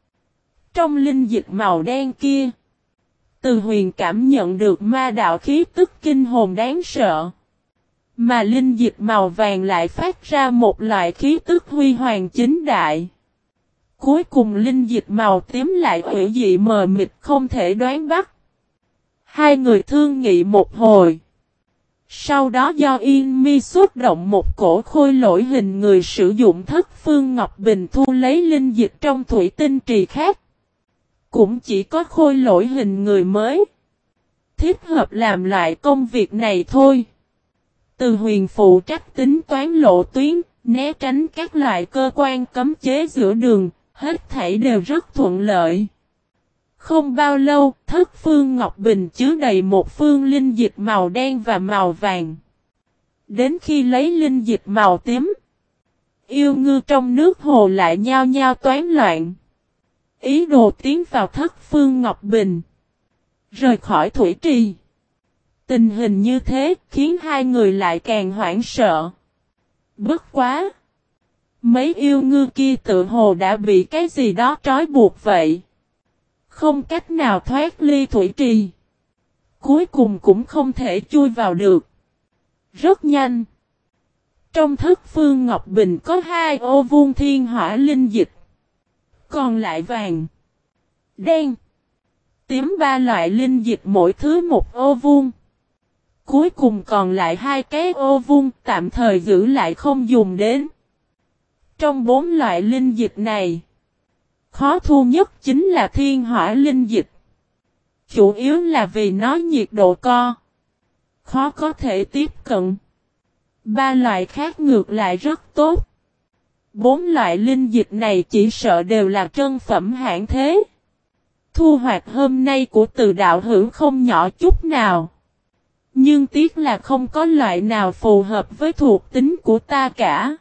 S1: Trong linh dịch màu đen kia, Từ Huyền cảm nhận được ma đạo khí tức kinh hồn đáng sợ. Mà linh dịch màu vàng lại phát ra một loại khí tức huy hoàng chính đại. Cuối cùng linh dịch màu tím lại hủy dị mờ mịt không thể đoán bắt. Hai người thương nghị một hồi. Sau đó do Yên Mi xuất động một cổ khôi lỗi hình người sử dụng Thất Phương Ngọc Bình thu lấy linh dịch trong thủy tinh trì khác. Cũng chỉ có khôi lỗi hình người mới thích hợp làm loại công việc này thôi. Từ Huyền phụ trách tính toán lộ tuyến, né tránh các loại cơ quan cấm chế giữa đường, hết thảy đều rất thuận lợi. Không bao lâu, Thất Phương Ngọc Bình chứa đầy một phương linh dịch màu đen và màu vàng. Đến khi lấy linh dịch màu tím, yêu ngư trong nước hồ lại nhao nhao toán loạn. Ý đồ tiến vào Thất Phương Ngọc Bình, rời khỏi thủy trì. Tình hình như thế khiến hai người lại càng hoảng sợ. Bất quá! Mấy yêu ngư kia tự hồ đã bị cái gì đó trói buộc vậy. Không cách nào thoát ly thủy trì. Cuối cùng cũng không thể chui vào được. Rất nhanh. Trong Thất Phương Ngọc Bình có hai ô vuông thiên hỏa linh dịch. Còn lại vàng, đen, tím ba loại linh dịch mỗi thứ một ô vuông. Cuối cùng còn lại hai cái ô vuông tạm thời giữ lại không dùng đến. Trong bốn loại linh dịch này, khó thu nhất chính là thiên hỏa linh dịch. Chủ yếu là vì nó nhiệt độ co, khó có thể tiếp cận. Ba loại khác ngược lại rất tốt. Bốn loại linh dịch này chỉ sợ đều là trân phẩm hạng thế. Thu hoạch hôm nay của Từ đạo hữu không nhỏ chút nào. Nhưng tiếc là không có loại nào phù hợp với thuộc tính của ta cả.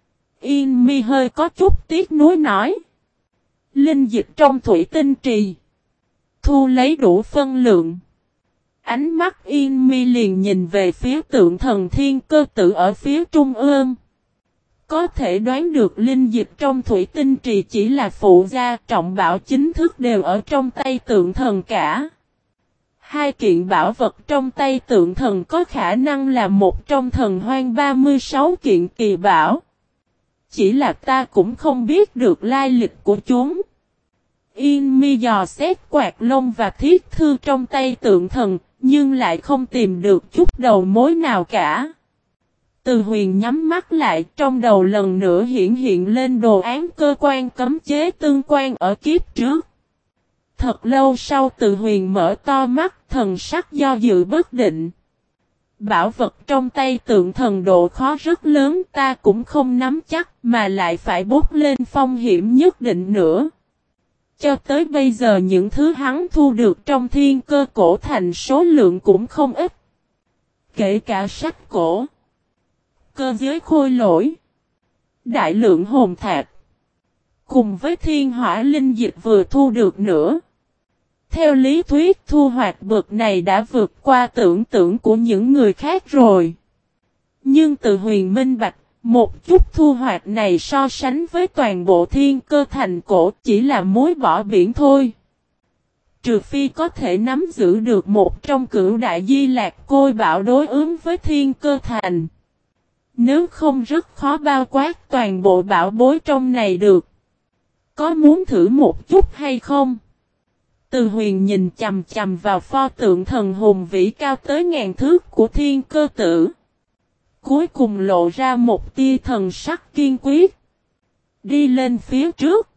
S1: Yên Mi hơi có chút tiếc nuối nói. Linh dịch trong thủy tinh trì. Thu lấy đủ phân lượng. Ánh mắt Yên Mi liền nhìn về phía tượng thần thiên cơ tử ở phía trung ương. Có thể đoán được linh dịch trong thủy tinh trì chỉ là phụ gia, trọng bảo chính thức đều ở trong tay tượng thần cả. Hai kiện bảo vật trong tay tượng thần có khả năng là một trong thần hoang ba mươi sáu kiện kỳ bảo. Chỉ là ta cũng không biết được lai lịch của chúng. Yên mi dò xét quạt lông và thiết thư trong tay tượng thần, nhưng lại không tìm được chút đầu mối nào cả. Từ Huyền nhắm mắt lại, trong đầu lần nữa hiện hiện lên đồ án cơ quan cấm chế tương quan ở kiếp trước. Thật lâu sau Từ Huyền mở to mắt, thần sắc do dự bất định. Bảo vật trong tay tượng thần độ khó rất lớn, ta cũng không nắm chắc mà lại phải bút lên phong hiểm nhất định nữa. Cho tới bây giờ những thứ hắn thu được trong thiên cơ cổ thành số lượng cũng không ít. Kể cả sách cổ, cơ giới khôi lỗi, đại lượng hồn thạch, cùng với thiên hỏa linh dịch vừa thu được nữa. Theo lý thuyết thu hoạch bậc này đã vượt qua tưởng tượng của những người khác rồi. Nhưng Từ Huyền minh bạch, một chút thu hoạch này so sánh với toàn bộ thiên cơ thành cổ chỉ là muối bỏ biển thôi. Trừ phi có thể nắm giữ được một trong cửu đại di lạc côi bảo đối ứng với thiên cơ thành. Nếu không rất khó bao quát toàn bộ bảo bối trong này được. Có muốn thử một chút hay không? Từ Huyền nhìn chầm chầm vào pho tượng thần hùng vĩ cao tới ngàn thước của thiên cơ tử. Cuối cùng lộ ra một tia thần sắc kiên quyết. Đi lên phía trước.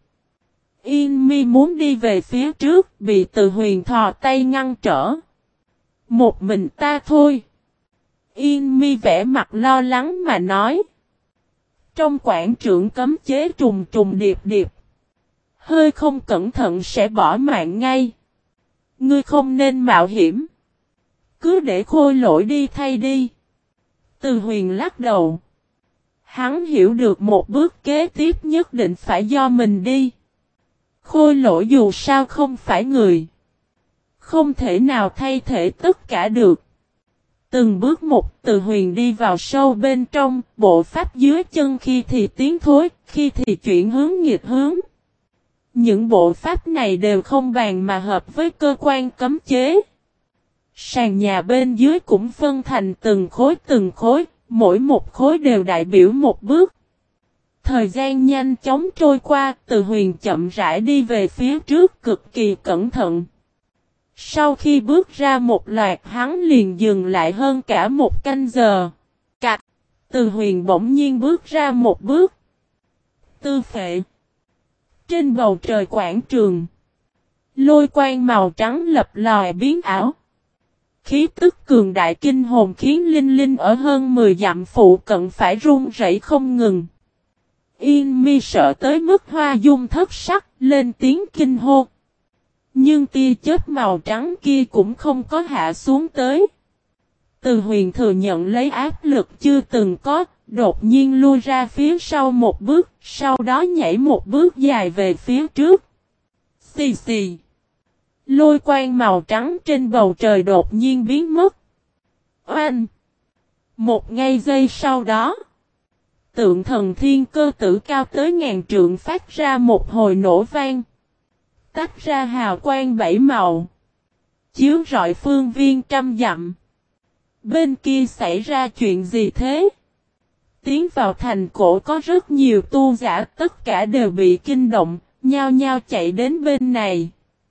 S1: Yên mi muốn đi về phía trước, bị Từ Huyền thò tay ngăn trở. Một mình ta thôi. Yên mi vẽ mặt lo lắng mà nói. Trong quảng trường cấm chế trùng trùng điệp điệp. Hơi không cẩn thận sẽ bỏ mạng ngay. Ngươi không nên mạo hiểm. Cứ để khôi lỗi đi thay đi. Từ Huyền lắc đầu. Hắn hiểu được một bước kế tiếp nhất định phải do mình đi. Khôi lỗi dù sao không phải người. Không thể nào thay thế tất cả được. Từng bước một Từ Huyền đi vào sâu bên trong, bộ pháp dưới chân khi thì tiến thối, khi thì chuyển hướng nghịch hướng. Những bộ pháp này đều không bàn mà hợp với cơ quan cấm chế. Sàn nhà bên dưới cũng phân thành từng khối từng khối, mỗi một khối đều đại biểu một bước. Thời gian nhanh chóng trôi qua, Từ Huyền chậm rãi đi về phía trước cực kỳ cẩn thận. Sau khi bước ra một loạt hắn liền dừng lại hơn cả một canh giờ. Cạch, Từ Huyền bỗng nhiên bước ra một bước. Tư phệ. Trên bầu trời quảng trường, lôi quang màu trắng lập lòi biến ảo. Khí tức cường đại kinh hồn khiến Linh Linh ở hơn mười dặm phụ cận phải run rẩy không ngừng. Yên mi sợ tới mức hoa dung thất sắc, lên tiếng kinh hô. Nhưng tia chớp màu trắng kia cũng không có hạ xuống tới. Từ Huyền thừa nhận lấy áp lực chưa từng có, đột nhiên lui ra phía sau một bước, sau đó nhảy một bước dài về phía trước. Xì xì. Lôi quang màu trắng trên bầu trời đột nhiên biến mất. Oanh! Một ngay giây sau đó, tượng thần thiên cơ tử cao tới ngàn trượng phát ra một hồi nổ vang. Tách ra hào quang bảy màu. Chiếu rọi phương viên trăm dặm. Bên kia xảy ra chuyện gì thế? Tiến vào thành cổ có rất nhiều tu giả, tất cả đều bị kinh động, nhao nhao chạy đến bên này.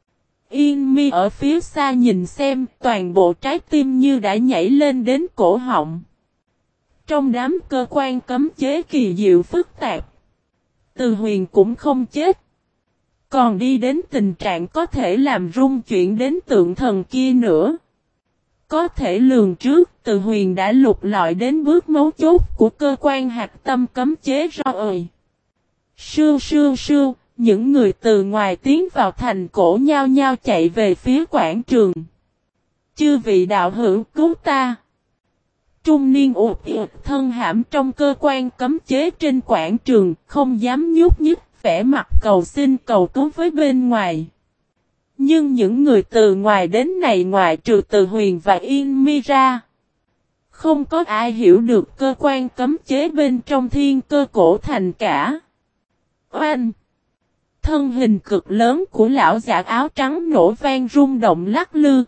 S1: Yên mi ở phía xa nhìn xem, toàn bộ trái tim như đã nhảy lên đến cổ họng. Trong đám cơ quan cấm chế kỳ diệu phức tạp, Từ Huyền cũng không chết. Còn đi đến tình trạng có thể làm rung chuyển đến tượng thần kia nữa. Có thể lường trước, Từ Huyền đã lục lọi đến bước mấu chốt của cơ quan hạt tâm cấm chế rồi. Sưu sưu sưu, những người từ ngoài tiến vào thành cổ nhao nhao chạy về phía quảng trường. Chư vị đạo hữu cứu ta. Trung niên ụt ịt thân hãm trong cơ quan cấm chế trên quảng trường, không dám nhúc nhích, vẻ mặt cầu xin cầu cứu với bên ngoài. Nhưng những người từ ngoài đến này ngoài trừ Từ Huyền và Yên mi ra, không có ai hiểu được cơ quan cấm chế bên trong thiên cơ cổ thành cả. Oanh! Thân hình cực lớn của lão giả áo trắng nổ vang rung động lắc lư.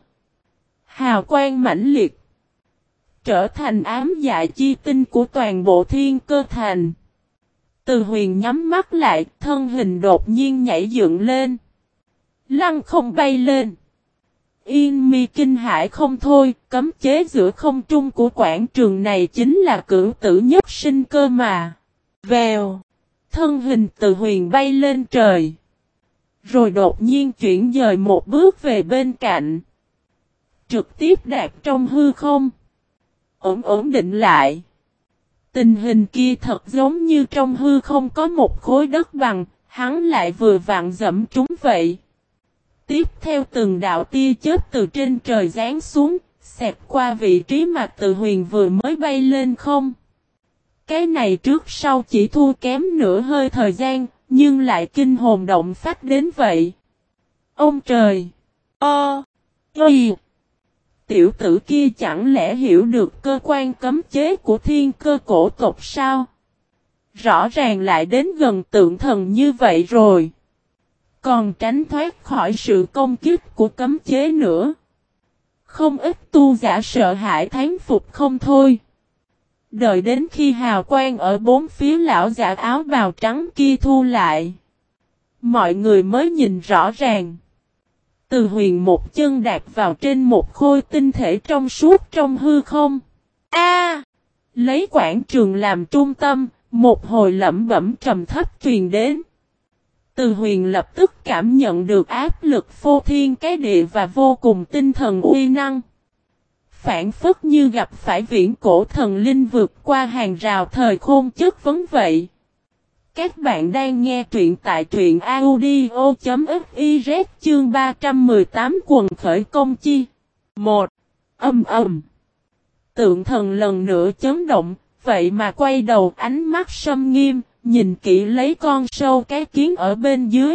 S1: Hào quang mãnh liệt, trở thành ám dạ chi tinh của toàn bộ thiên cơ thành. Từ Huyền nhắm mắt lại, thân hình đột nhiên nhảy dựng lên. Lăng không bay lên. Yên Mi kinh hãi không thôi, cấm chế giữa không trung của quảng trường này chính là cửu tử nhất sinh cơ mà. Vèo. Thân hình Từ Huyền bay lên trời. Rồi đột nhiên chuyển dời một bước về bên cạnh. Trực tiếp đạt trong hư không. Ổn ổn định lại. Tình hình kia thật giống như trong hư không có một khối đất bằng, hắn lại vừa vặn dẫm trúng vậy. Tiếp theo từng đạo tia chớp từ trên trời giáng xuống, xẹt qua vị trí mà Từ Huyền vừa mới bay lên không. Cái này trước sau chỉ thua kém nửa hơi thời gian, nhưng lại kinh hồn động phách đến vậy. Ông trời! Ơ! Ây! Tiểu tử kia chẳng lẽ hiểu được cơ quan cấm chế của thiên cơ cổ tộc sao? Rõ ràng lại đến gần tượng thần như vậy rồi. Còn tránh thoát khỏi sự công kích của cấm chế nữa. Không ít tu giả sợ hãi thán phục không thôi. Đợi đến khi hào quang ở bốn phía lão giả áo bào trắng kia thu lại. Mọi người mới nhìn rõ ràng. Từ Huyền một chân đạp vào trên một khôi tinh thể trong suốt trong hư không. A! Lấy quảng trường làm trung tâm, một hồi lẩm bẩm trầm thấp truyền đến. Từ Huyền lập tức cảm nhận được áp lực phô thiên cái địa và vô cùng tinh thần uy năng. Phản phất như gặp phải viễn cổ thần linh vượt qua hàng rào thời khôn chất vấn vậy. Các bạn đang nghe truyện tại truyện audio.fiz chương ba trăm mười tám quần khởi công chi. một. Âm ầm. Tượng thần lần nữa chấn động, vậy mà quay đầu ánh mắt sâm nghiêm, nhìn kỹ lấy con sâu cái kiến ở bên dưới.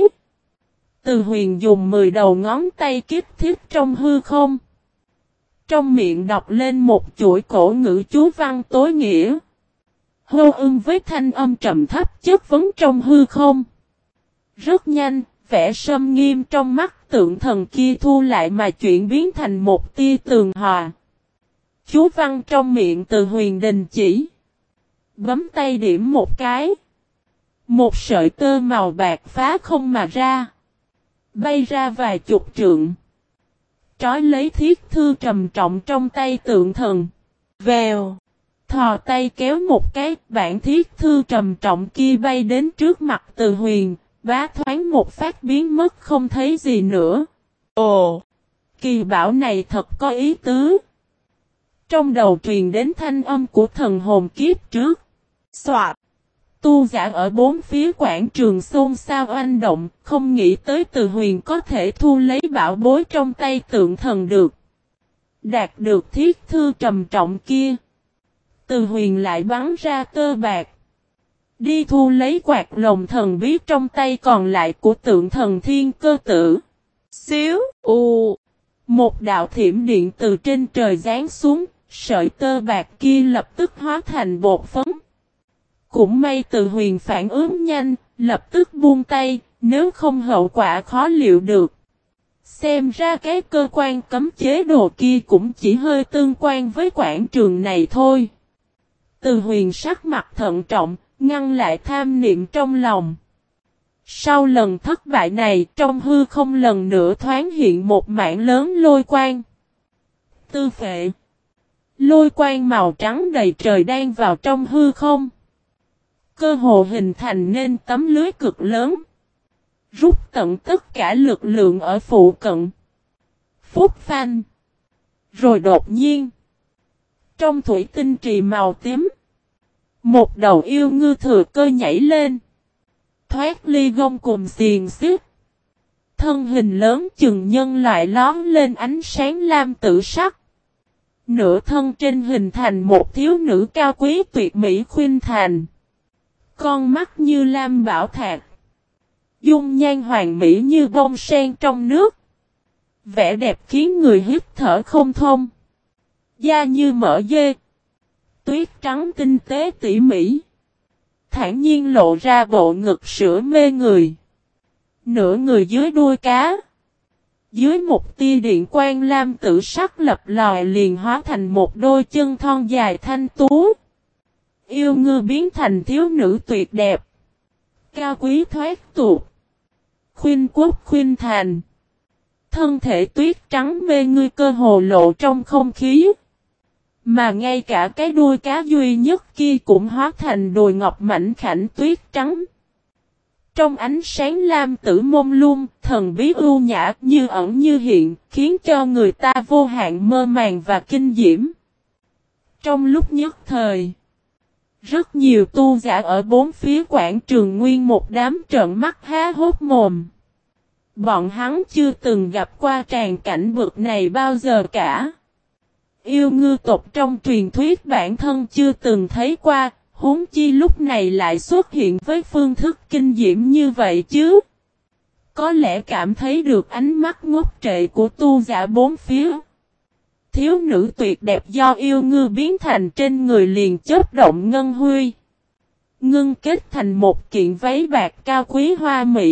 S1: Từ Huyền dùng mười đầu ngón tay kích thiết trong hư không. Trong miệng đọc lên một chuỗi cổ ngữ chú văn tối nghĩa. Hô ưng với thanh âm trầm thấp chất vấn trong hư không. Rất nhanh, vẻ sâm nghiêm trong mắt tượng thần kia thu lại mà chuyển biến thành một tia tường hòa. Chú văn trong miệng Từ Huyền đình chỉ. Bấm tay điểm một cái. Một sợi tơ màu bạc phá không mà ra. Bay ra vài chục trượng. Trói lấy thiết thư trầm trọng trong tay tượng thần. Vèo. Thò tay kéo một cái, bản thiết thư trầm trọng kia bay đến trước mặt Từ Huyền, bá thoáng một phát biến mất không thấy gì nữa. Ồ! Kỳ bảo này thật có ý tứ. Trong đầu truyền đến thanh âm của thần hồn kiếp trước. Soạt! Tu giả ở bốn phía quảng trường xôn xao oanh động, không nghĩ tới Từ Huyền có thể thu lấy bảo bối trong tay tượng thần được. Đạt được thiết thư trầm trọng kia. Từ Huyền lại bắn ra tơ bạc. Đi thu lấy quạt lồng thần bí trong tay còn lại của tượng thần thiên cơ tử. Xíu, u. Một đạo thiểm điện từ trên trời giáng xuống, sợi tơ bạc kia lập tức hóa thành bột phấn. Cũng may Từ Huyền phản ứng nhanh, lập tức buông tay, nếu không hậu quả khó liệu được. Xem ra cái cơ quan cấm chế đồ kia cũng chỉ hơi tương quan với quảng trường này thôi. Từ Huyền sắc mặt thận trọng, ngăn lại tham niệm trong lòng. Sau lần thất bại này, trong hư không lần nữa thoáng hiện một mảng lớn lôi quang. Tư phệ. Lôi quang màu trắng đầy trời đang vào trong hư không. Cơ hồ hình thành nên tấm lưới cực lớn. Rút tận tất cả lực lượng ở phụ cận. Phúc phanh. Rồi đột nhiên. Trong thủy tinh trì màu tím. Một đầu yêu ngư thừa cơ nhảy lên. Thoát ly gông cùng xiềng xích. Thân hình lớn chừng nhân loại lón lên ánh sáng lam tử sắc. Nửa thân trên hình thành một thiếu nữ cao quý tuyệt mỹ khuynh thành. Con mắt như lam bảo thạch. Dung nhan hoàng mỹ như bông sen trong nước. Vẻ đẹp khiến người hít thở không thông. Da như mỡ dê. Tuyết trắng tinh tế tỉ mỉ. Thản nhiên lộ ra bộ ngực sữa mê người. Nửa người dưới đuôi cá. Dưới một tia điện quang lam tử sắc lập lòi liền hóa thành một đôi chân thon dài thanh tú. Yêu ngư biến thành thiếu nữ tuyệt đẹp. Cao quý thoát tục. Khuynh quốc khuynh thành. Thân thể tuyết trắng mê ngươi cơ hồ lộ trong không khí. Mà ngay cả cái đuôi cá duy nhất kia cũng hóa thành đồi ngọc mảnh khảnh tuyết trắng. Trong ánh sáng lam tử mông lung, thần bí ưu nhã như ẩn như hiện, khiến cho người ta vô hạn mơ màng và kinh diễm. Trong lúc nhất thời, rất nhiều tu giả ở bốn phía quảng trường nguyên một đám trợn mắt há hốt mồm. Bọn hắn chưa từng gặp qua tràng cảnh bực này bao giờ cả. Yêu ngư tộc trong truyền thuyết bản thân chưa từng thấy qua, huống chi lúc này lại xuất hiện với phương thức kinh diễm như vậy chứ. Có lẽ cảm thấy được ánh mắt ngốc trệ của tu giả bốn phía. Thiếu nữ tuyệt đẹp do yêu ngư biến thành trên người liền chớp động ngân huy. Ngưng kết thành một kiện váy bạc cao quý hoa mỹ.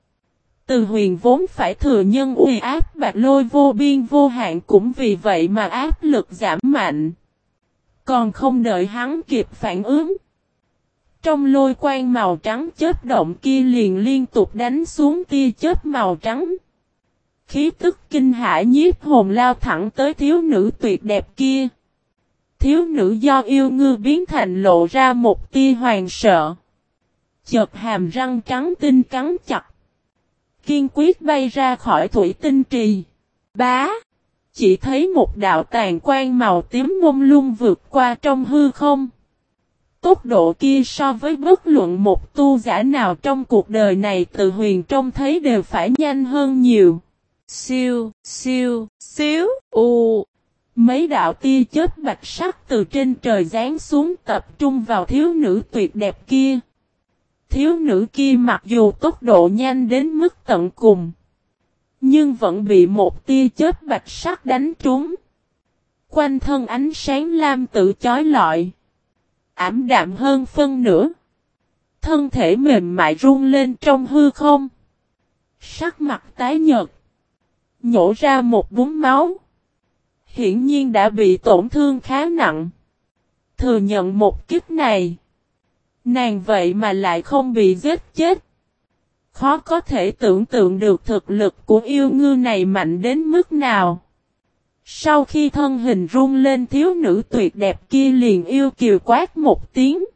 S1: Từ Huyền vốn phải thừa nhân uy áp bạc lôi vô biên vô hạn cũng vì vậy mà áp lực giảm mạnh. Còn không đợi hắn kịp phản ứng. Trong lôi quang màu trắng chớp động kia liền liên tục đánh xuống tia chớp màu trắng. Khí tức kinh hãi nhiếp hồn lao thẳng tới thiếu nữ tuyệt đẹp kia. Thiếu nữ do yêu ngư biến thành lộ ra một tia hoàng sợ. Chợt hàm răng trắng tinh cắn chặt. Kiên quyết bay ra khỏi thủy tinh trì. Bá! Chỉ thấy một đạo tàn quang màu tím mông lung vượt qua trong hư không. Tốc độ kia so với bất luận một tu giả nào trong cuộc đời này Từ Huyền trông thấy đều phải nhanh hơn nhiều. Siêu, siêu, xíu, u. Mấy đạo tia chớp bạch sắc từ trên trời giáng xuống tập trung vào thiếu nữ tuyệt đẹp kia. Thiếu nữ kia mặc dù tốc độ nhanh đến mức tận cùng, nhưng vẫn bị một tia chớp bạch sắc đánh trúng. Quanh thân ánh sáng lam tự chói lọi, ảm đạm hơn phân nửa. Thân thể mềm mại rung lên trong hư không. Sắc mặt tái nhợt, nhổ ra một búng máu. Hiển nhiên đã bị tổn thương khá nặng. Thừa nhận một kích này, nàng vậy mà lại không bị giết chết. Khó có thể tưởng tượng được thực lực của yêu ngư này mạnh đến mức nào. Sau khi thân hình rung lên thiếu nữ tuyệt đẹp kia liền yêu kiều quát một tiếng.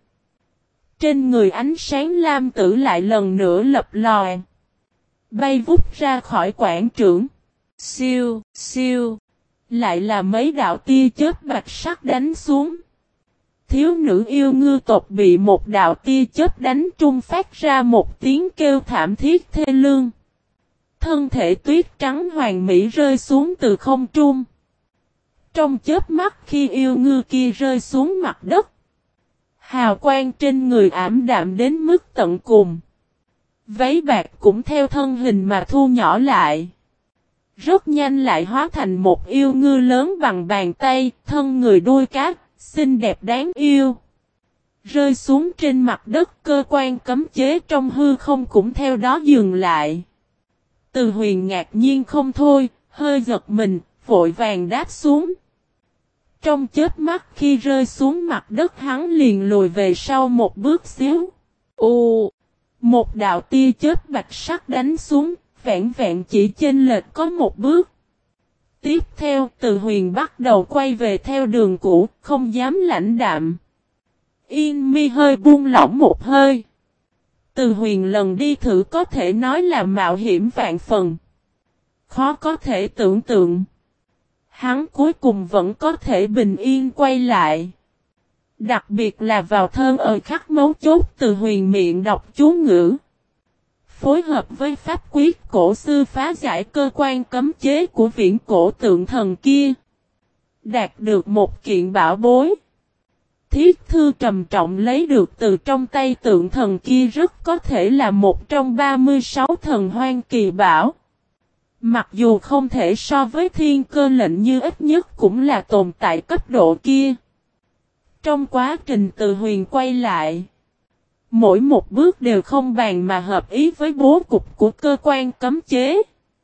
S1: Trên người ánh sáng lam tử lại lần nữa lập lòi. Bay vút ra khỏi quảng trường. Siêu, siêu. Lại là mấy đạo tia chớp bạch sắc đánh xuống. Thiếu nữ yêu ngư tộc bị một đạo tia chớp đánh trúng phát ra một tiếng kêu thảm thiết thê lương. Thân thể tuyết trắng hoàng mỹ rơi xuống từ không trung. Trong chớp mắt khi yêu ngư kia rơi xuống mặt đất, hào quang trên người ảm đạm đến mức tận cùng. Váy bạc cũng theo thân hình mà thu nhỏ lại. Rất nhanh lại hóa thành một yêu ngư lớn bằng bàn tay, thân người đuôi cá, xinh đẹp đáng yêu. Rơi xuống trên mặt đất, cơ quan cấm chế trong hư không cũng theo đó dừng lại. Từ Huyền ngạc nhiên không thôi, hơi giật mình, vội vàng đáp xuống. Trong chớp mắt khi rơi xuống mặt đất hắn liền lùi về sau một bước xíu. Ồ! Một đạo tia chớp bạch sắc đánh xuống, vẹn vẹn chỉ chênh lệch có một bước. Tiếp theo Từ Huyền bắt đầu quay về theo đường cũ, không dám lãnh đạm. Yên mi hơi buông lỏng một hơi. Từ Huyền lần đi thử có thể nói là mạo hiểm vạn phần. Khó có thể tưởng tượng. Hắn cuối cùng vẫn có thể bình yên quay lại. Đặc biệt là vào thơn ở khắc mấu chốt Từ Huyền miệng đọc chú ngữ. Phối hợp với pháp quyết cổ sư phá giải cơ quan cấm chế của viễn cổ tượng thần kia. Đạt được một kiện bảo bối. Thiết thư trầm trọng lấy được từ trong tay tượng thần kia rất có thể là một trong ba mươi sáu thần hoang kỳ bảo. Mặc dù không thể so với thiên cơ lệnh như ít nhất cũng là tồn tại cấp độ kia. Trong quá trình Từ Huyền quay lại, mỗi một bước đều không bàn mà hợp ý với bố cục của cơ quan cấm chế.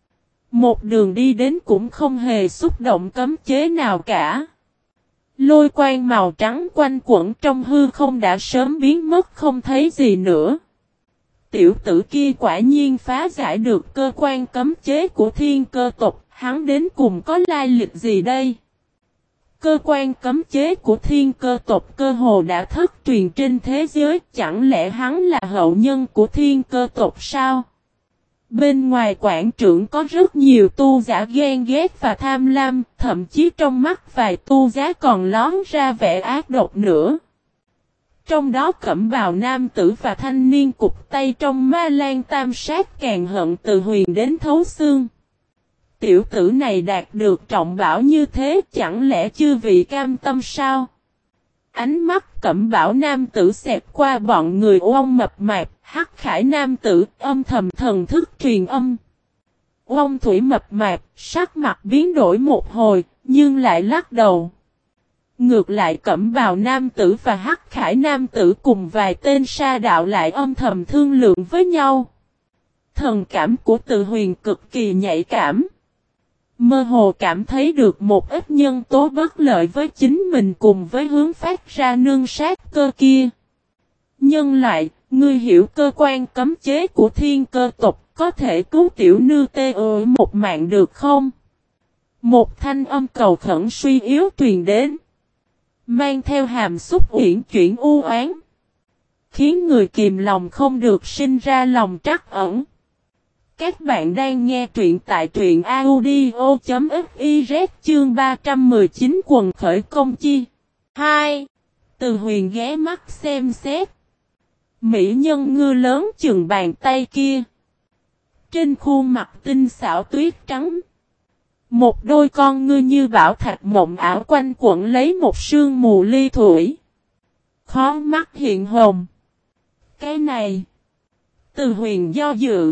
S1: Một đường đi đến cũng không hề xúc động cấm chế nào cả. Lôi quang màu trắng quanh quẩn trong hư không đã sớm biến mất không thấy gì nữa. Tiểu tử kia quả nhiên phá giải được cơ quan cấm chế của thiên cơ tộc, hắn đến cùng có lai lịch gì đây? Cơ quan cấm chế của thiên cơ tộc cơ hồ đã thất truyền trên thế giới, chẳng lẽ hắn là hậu nhân của thiên cơ tộc sao? Bên ngoài quảng trưởng có rất nhiều tu giả ghen ghét và tham lam, thậm chí trong mắt vài tu giả còn lón ra vẻ ác độc nữa. Trong đó cẩm bào nam tử và thanh niên cục tay trong ma lan tam sát càng hận Từ Huyền đến thấu xương. Tiểu tử này đạt được trọng bảo như thế, chẳng lẽ chư vị cam tâm sao? Ánh mắt cẩm bảo nam tử xẹt qua bọn người Uông mập mạp, hắc khải nam tử, âm thầm thần thức truyền âm. Uông thủy mập mạp, sắc mặt biến đổi một hồi, nhưng lại lắc đầu. Ngược lại cẩm bào nam tử và hắc khải nam tử cùng vài tên sa đạo lại âm thầm thương lượng với nhau. Thần cảm của Từ Huyền cực kỳ nhạy cảm. Mơ hồ cảm thấy được một ít nhân tố bất lợi với chính mình cùng với hướng phát ra nương sát cơ kia. Nhân loại, ngươi hiểu cơ quan cấm chế của thiên cơ tộc có thể cứu tiểu nư tê ở một mạng được không? Một thanh âm cầu khẩn suy yếu truyền đến. Mang theo hàm xúc uyển chuyển u oán. Khiến người kìm lòng không được sinh ra lòng trắc ẩn. Các bạn đang nghe truyện tại truyện audio.fiz chương ba trăm mười chín quần khởi công chi. hai. Từ Huyền ghé mắt xem xét. Mỹ nhân ngư lớn chừng bàn tay kia. Trên khuôn mặt tinh xảo tuyết trắng. Một đôi con ngư như bảo thạch mộng ảo quanh quẩn lấy một sương mù ly thủy. Khó mắt hiện hồng. Cái này. Từ Huyền do dự.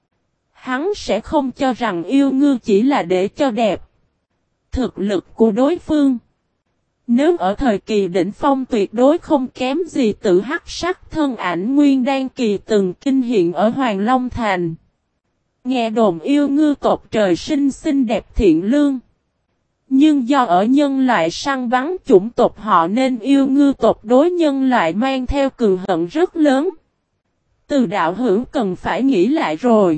S1: Hắn sẽ không cho rằng yêu ngư chỉ là để cho đẹp. Thực lực của đối phương. Nếu ở thời kỳ đỉnh phong tuyệt đối không kém gì Tử Hắc Sắc thân ảnh nguyên đan kỳ từng kinh hiện ở Hoàng Long Thành. Nghe đồn yêu ngư tộc trời sinh xinh đẹp thiện lương. Nhưng do ở nhân loại săn bắn chủng tộc họ nên yêu ngư tộc đối nhân loại mang theo cừu hận rất lớn. Từ đạo hữu cần phải nghĩ lại rồi.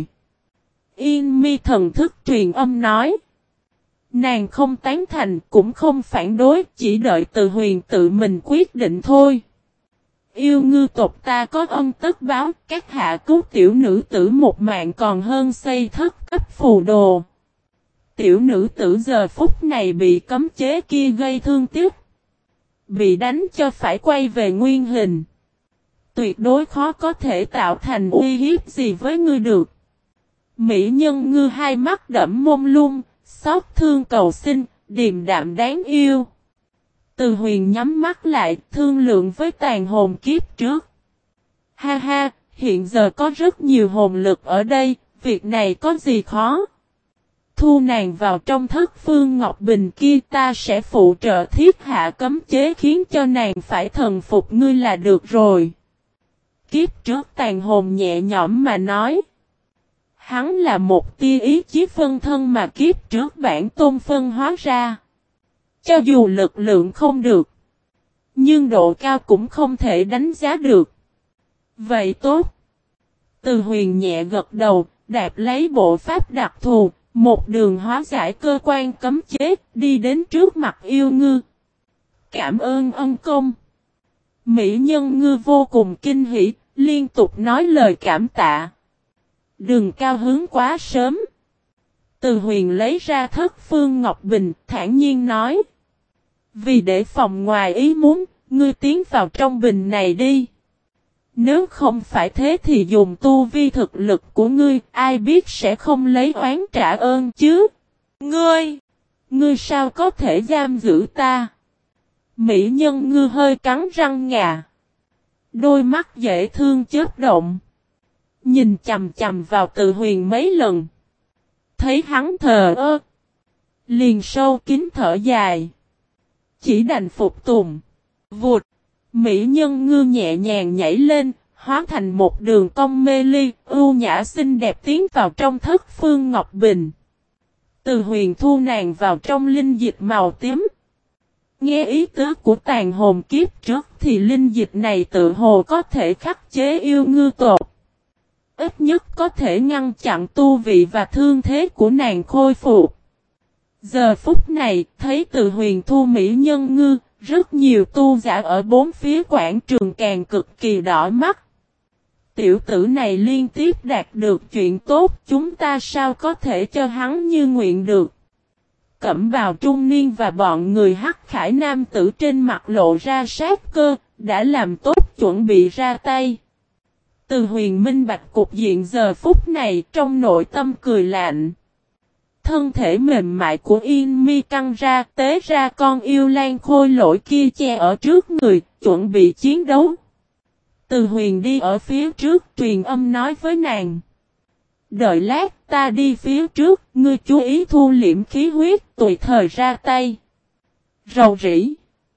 S1: Yên mi thần thức truyền âm nói. Nàng không tán thành cũng không phản đối, chỉ đợi Từ Huyền tự mình quyết định thôi. Yêu ngư tộc ta có ân tất báo, các hạ cứu tiểu nữ tử một mạng còn hơn xây thất cấp phù đồ. Tiểu nữ tử giờ phút này bị cấm chế kia gây thương tiếc. Bị đánh cho phải quay về nguyên hình. Tuyệt đối khó có thể tạo thành uy hiếp gì với ngươi được. Mỹ nhân ngư hai mắt đẫm mông lung, xót thương cầu xin, điềm đạm đáng yêu. Từ Huyền nhắm mắt lại, thương lượng với tàn hồn kiếp trước. Ha ha, hiện giờ có rất nhiều hồn lực ở đây, việc này có gì khó. Thu nàng vào trong thất phương Ngọc Bình kia, ta sẽ phụ trợ thiết hạ cấm chế khiến cho nàng phải thần phục ngươi là được rồi. Kiếp trước tàn hồn nhẹ nhõm mà nói. Hắn là một tia ý chí phân thân mà kiếp trước bản tôn phân hóa ra. Cho dù lực lượng không được, nhưng độ cao cũng không thể đánh giá được. Vậy tốt. Từ Huyền nhẹ gật đầu, đạp lấy bộ pháp đặc thù, một đường hóa giải cơ quan cấm chế, đi đến trước mặt yêu ngư. Cảm ơn ân công. Mỹ nhân ngư vô cùng kinh hỉ, liên tục nói lời cảm tạ. Đừng cao hứng quá sớm. Từ Huyền lấy ra thất phương Ngọc Bình, thản nhiên nói. Vì để phòng ngoài ý muốn, ngươi tiến vào trong bình này đi. Nếu không phải thế thì dùng tu vi thực lực của ngươi, ai biết sẽ không lấy oán trả ơn chứ. Ngươi, ngươi sao có thể giam giữ ta? Mỹ nhân ngư hơi cắn răng ngà. Đôi mắt dễ thương chớp động. Nhìn chầm chầm vào Từ Huyền mấy lần. Thấy hắn thờ ơ. Liền sâu kín thở dài. Chỉ đành phục tùng. Vụt. Mỹ nhân ngư nhẹ nhàng nhảy lên. Hóa thành một đường cong mê ly. Ưu nhã xinh đẹp tiến vào trong thất phương Ngọc Bình. Từ Huyền thu nàng vào trong linh dịch màu tím. Nghe ý tứ của tàn hồn kiếp trước thì linh dịch này tự hồ có thể khắc chế yêu ngư tột. ít nhất có thể ngăn chặn tu vị và thương thế của nàng khôi phục. Giờ phút này, thấy Từ Huyền thu mỹ nhân ngư, rất nhiều tu giả ở bốn phía quảng trường càng cực kỳ đỏ mắt. Tiểu tử này liên tiếp đạt được chuyện tốt, chúng ta sao có thể cho hắn như nguyện được. Cẩm bào trung niên và bọn người Hắc Khải nam tử trên mặt lộ ra sát cơ, đã làm tốt chuẩn bị ra tay. Từ Huyền minh bạch cục diện giờ phút này, trong nội tâm cười lạnh. Thân thể mềm mại của Yên Mi căng ra, tế ra con yêu lan khôi lỗi kia che ở trước người, chuẩn bị chiến đấu. Từ Huyền đi ở phía trước, truyền âm nói với nàng. Đợi lát, ta đi phía trước, ngươi chú ý thu liễm khí huyết, tùy thời ra tay. Rầu rĩ.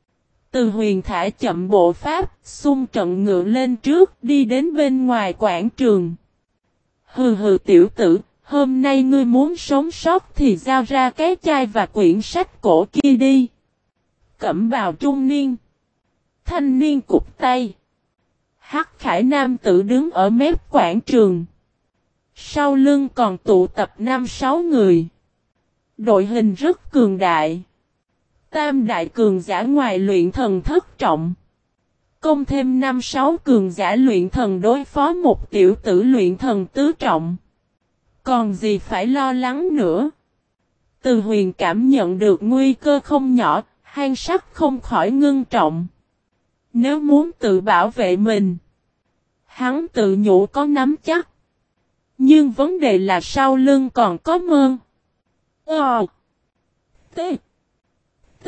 S1: Từ Huyền thả chậm bộ pháp, xung trận ngựa lên trước, đi đến bên ngoài quảng trường. Hừ hừ tiểu tử, hôm nay ngươi muốn sống sót thì giao ra cái chai và quyển sách cổ kia đi. Cẩm bào trung niên. Thanh niên cụp tay. Hắc Khải nam tử đứng ở mép quảng trường. Sau lưng còn tụ tập năm sáu người. Đội hình rất cường đại. Tam đại cường giả ngoài luyện thần thất trọng. Công thêm năm sáu cường giả luyện thần đối phó một tiểu tử luyện thần tứ trọng. Còn gì phải lo lắng nữa. Từ Huyền cảm nhận được nguy cơ không nhỏ, hang sắc không khỏi ngưng trọng. Nếu muốn tự bảo vệ mình, hắn tự nhủ có nắm chắc. Nhưng vấn đề là sau lưng còn có Mơn. Ờ. T. T.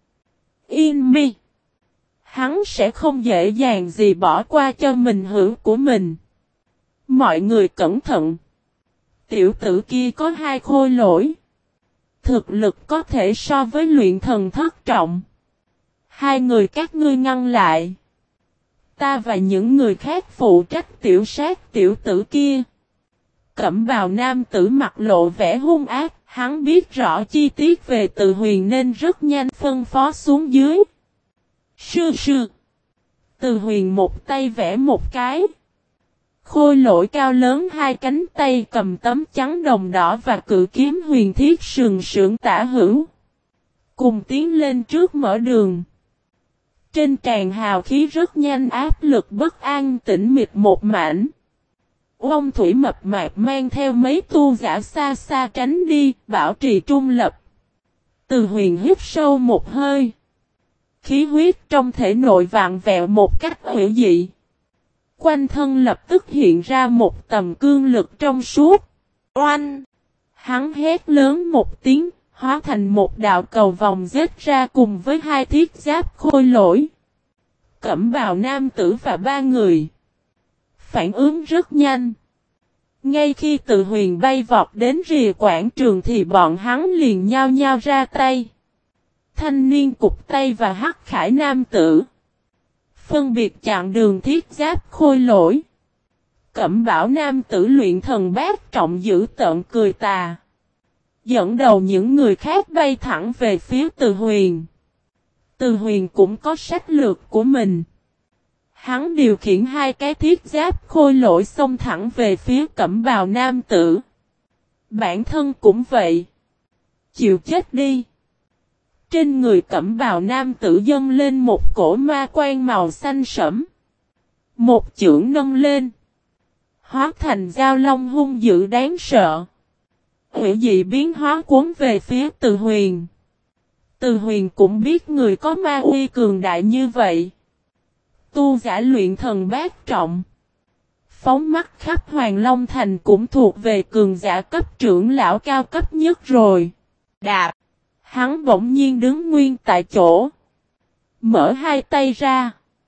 S1: Yên Mi. Hắn sẽ không dễ dàng gì bỏ qua cho mình hữu của mình. Mọi người cẩn thận. Tiểu tử kia có hai khôi lỗi. Thực lực có thể so với luyện thần thất trọng. Hai người các ngươi ngăn lại. Ta và những người khác phụ trách tiểu sát tiểu tử kia. Cẩm bào nam tử mặt lộ vẻ hung ác. Hắn biết rõ chi tiết về Từ Huyền nên rất nhanh phân phó xuống dưới. Sư sư. Từ Huyền một tay vẽ một cái. Khôi lỗi cao lớn hai cánh tay cầm tấm trắng đồng đỏ và cự kiếm huyền thiết sừng sững tả hữu. Cùng tiến lên trước mở đường. Trên tràn hào khí rất nhanh áp lực bất an tĩnh mịch một mảnh. Ông Thủy mập mạp mang theo mấy tu giả xa xa tránh đi, bảo trì trung lập. Từ Huyền hít sâu một hơi. Khí huyết trong thể nội vạn vẹo một cách hữu dị. Quanh thân lập tức hiện ra một tầm cương lực trong suốt. Oanh! Hắn hét lớn một tiếng, hóa thành một đạo cầu vòng giết ra cùng với hai thiết giáp khôi lỗi. Cẩm bào nam tử và ba người. Phản ứng rất nhanh. Ngay khi Từ Huyền bay vọt đến rìa quảng trường thì bọn hắn liền nhao nhao ra tay. Thanh niên cục tay và Hắc Khải nam tử. Phân biệt chặn đường thiết giáp khôi lỗi. Cẩm bảo nam tử luyện thần bát trọng giữ tợn cười tà. Dẫn đầu những người khác bay thẳng về phía Từ Huyền. Từ Huyền cũng có sách lược của mình. Hắn điều khiển hai cái thiết giáp khôi lỗi xông thẳng về phía cẩm bào nam tử. Bản thân cũng vậy. Chịu chết đi. Trên người cẩm bào nam tử dâng lên một cổ ma quan màu xanh sẫm. Một chưởng nâng lên. Hóa thành dao long hung dữ đáng sợ. Hủy dị biến hóa cuốn về phía Từ Huyền. Từ Huyền cũng biết người có ma uy cường đại như vậy. Tu giả luyện thần bát trọng. Phóng mắt khắp Hoàng Long Thành cũng thuộc về cường giả cấp trưởng lão cao cấp nhất rồi. Đạp. Hắn bỗng nhiên đứng nguyên tại chỗ. Mở hai tay ra.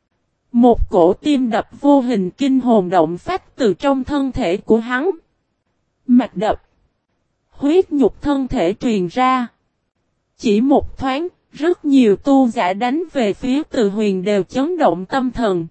S1: Một cổ tim đập vô hình kinh hồn động phách từ trong thân thể của hắn. Mạch đập. Huyết nhục thân thể truyền ra. Chỉ một thoáng, rất nhiều tu giả đánh về phía Từ Huyền đều chấn động tâm thần.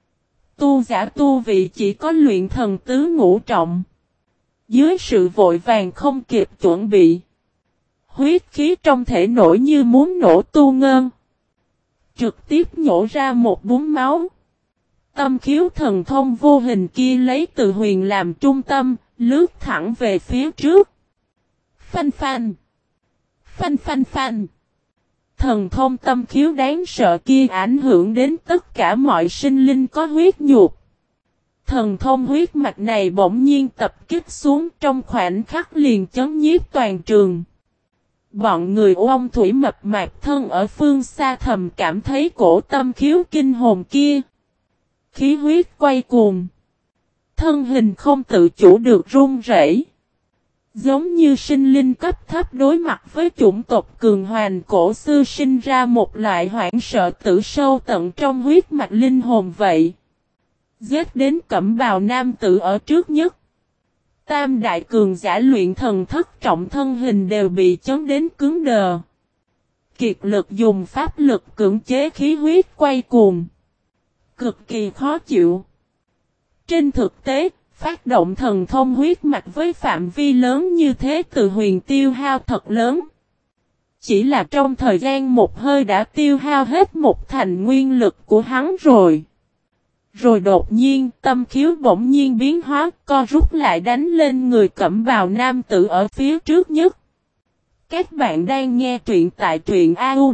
S1: Tu giả tu vị chỉ có luyện thần tứ ngũ trọng. Dưới sự vội vàng không kịp chuẩn bị. Huyết khí trong thể nổi như muốn nổ tu ngơn. Trực tiếp nhổ ra một búng máu. tâm khiếu thần thông vô hình kia lấy Từ Huyền làm trung tâm, lướt thẳng về phía trước. Phanh phanh. Phanh phanh phanh. Thần thông tâm khiếu đáng sợ kia ảnh hưởng đến tất cả mọi sinh linh có huyết nhục. Thần thông huyết mạch này bỗng nhiên tập kích xuống trong khoảnh khắc liền chấn nhiếp toàn trường. Bọn người Ông Thủy mập mạp thân ở phương xa thầm cảm thấy cổ tâm khiếu kinh hồn kia. Khí huyết quay cuồng. Thân hình không tự chủ được run rẩy. Giống như sinh linh cấp thấp đối mặt với chủng tộc cường hoành cổ xưa sinh ra một loại hoảng sợ tử sâu tận trong huyết mạch linh hồn vậy. Giết đến cẩm bào nam tử ở trước nhất. Tam đại cường giả luyện thần thất trọng thân hình đều bị chấn đến cứng đờ. Kiệt lực dùng pháp lực cưỡng chế khí huyết quay cuồng. Cực kỳ khó chịu. Trên thực tế, phát động thần thông huyết mạch với phạm vi lớn như thế Từ Huyền tiêu hao thật lớn. Chỉ là trong thời gian một hơi đã tiêu hao hết một thành nguyên lực của hắn rồi. Rồi đột nhiên tâm khiếu bỗng nhiên biến hóa, co rút lại đánh lên người cẩm bào nam tử ở phía trước nhất. Các bạn đang nghe truyện tại truyện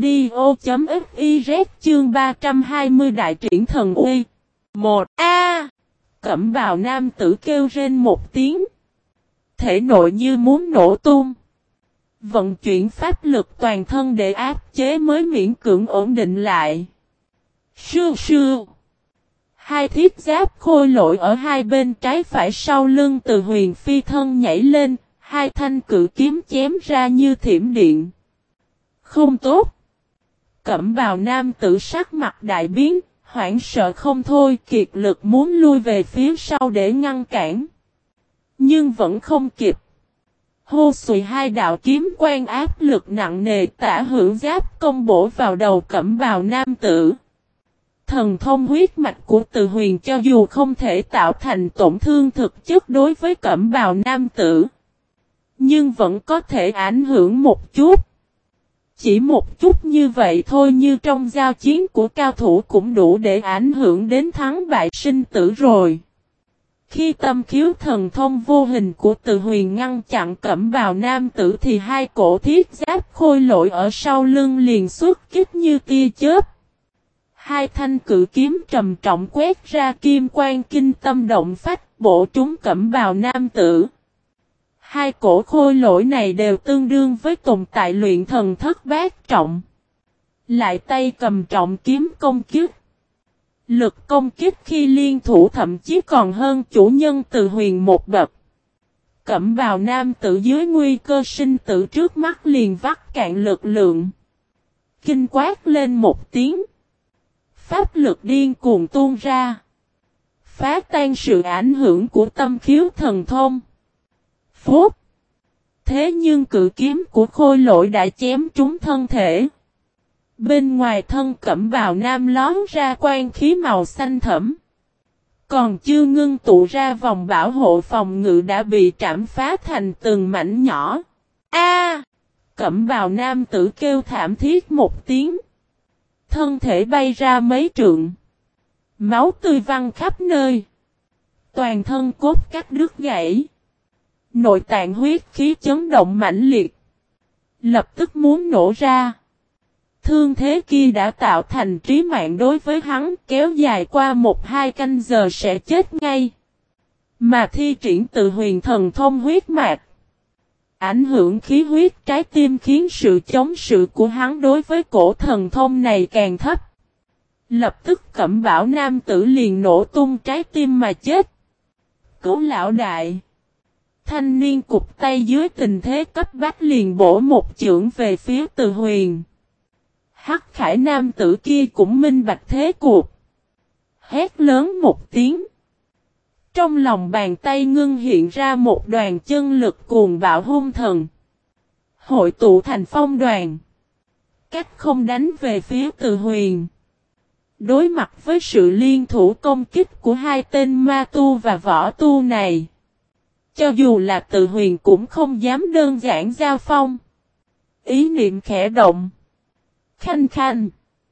S1: audio.fiz chương ba trăm hai mươi đại triển thần uy. một A. Cẩm bào nam tử kêu rên một tiếng. Thể nội như muốn nổ tung. Vận chuyển pháp lực toàn thân để áp chế mới miễn cưỡng ổn định lại. Sưu sưu. Hai thiết giáp khôi lỗi ở hai bên trái phải sau lưng Từ Huyền phi thân nhảy lên, hai thanh cự kiếm chém ra như thiểm điện. Không tốt. Cẩm bào nam tử sắc mặt đại biến, hoảng sợ không thôi, kiệt lực muốn lui về phía sau để ngăn cản. Nhưng vẫn không kịp. Hô xùi hai đạo kiếm quang áp lực nặng nề tả hữu giáp công bổ vào đầu cẩm bào nam tử. Thần thông huyết mạch của Từ Huyền cho dù không thể tạo thành tổn thương thực chất đối với cẩm bào nam tử, nhưng vẫn có thể ảnh hưởng một chút. Chỉ một chút như vậy thôi, như trong giao chiến của cao thủ cũng đủ để ảnh hưởng đến thắng bại sinh tử rồi. Khi tâm khiếu thần thông vô hình của Từ Huyền ngăn chặn cẩm bào nam tử thì hai cổ thiết giáp khôi lỗi ở sau lưng liền xuất kích như tia chớp. Hai thanh cự kiếm trầm trọng quét ra kim quang kinh tâm động phách bổ trúng cẩm bào nam tử. Hai cổ khôi lỗi này đều tương đương với tồn tại luyện thần thất bát trọng. Lại tay cầm trọng kiếm công kích. Lực công kích khi liên thủ thậm chí còn hơn chủ nhân Từ Huyền một bậc. Cẩm bào nam tử dưới nguy cơ sinh tử trước mắt liền vắt cạn lực lượng. Kinh quát lên một tiếng. Pháp lực điên cuồng tuôn ra. Phá tan sự ảnh hưởng của tâm khiếu thần thông. Phốt. Thế nhưng cự kiếm của khôi lỗi đã chém trúng thân thể. Bên ngoài thân cẩm bào nam lón ra quang khí màu xanh thẫm. Còn chưa ngưng tụ ra vòng bảo hộ phòng ngự đã bị trảm phá thành từng mảnh nhỏ. A! Cẩm bào nam tử kêu thảm thiết một tiếng. Thân thể bay ra mấy trượng. Máu tươi văng khắp nơi. Toàn thân cốt cách đứt gãy. Nội tạng huyết khí chấn động mãnh liệt. Lập tức muốn nổ ra. Thương thế kia đã tạo thành trí mạng đối với hắn, kéo dài qua một hai canh giờ sẽ chết ngay. Mà thi triển Từ Huyền thần thông huyết mạch. Ảnh hưởng khí huyết trái tim khiến sự chống sự của hắn đối với cổ thần thông này càng thấp. Lập tức cẩm bảo nam tử liền nổ tung trái tim mà chết. Cứu lão đại. Thanh niên cụp tay dưới tình thế cấp bách liền bổ một chưởng về phía Từ Huyền. Hắc khải nam tử kia cũng minh bạch thế cuộc. Hét lớn một tiếng. Trong lòng bàn tay ngưng hiện ra một đoàn chân lực cuồng bạo hung thần. Hội tụ thành phong đoàn. Cách không đánh về phía Từ Huyền. Đối mặt với sự liên thủ công kích của hai tên ma tu và võ tu này. Cho dù là Từ Huyền cũng không dám đơn giản giao phong. Ý niệm khẽ động. Khanh khanh.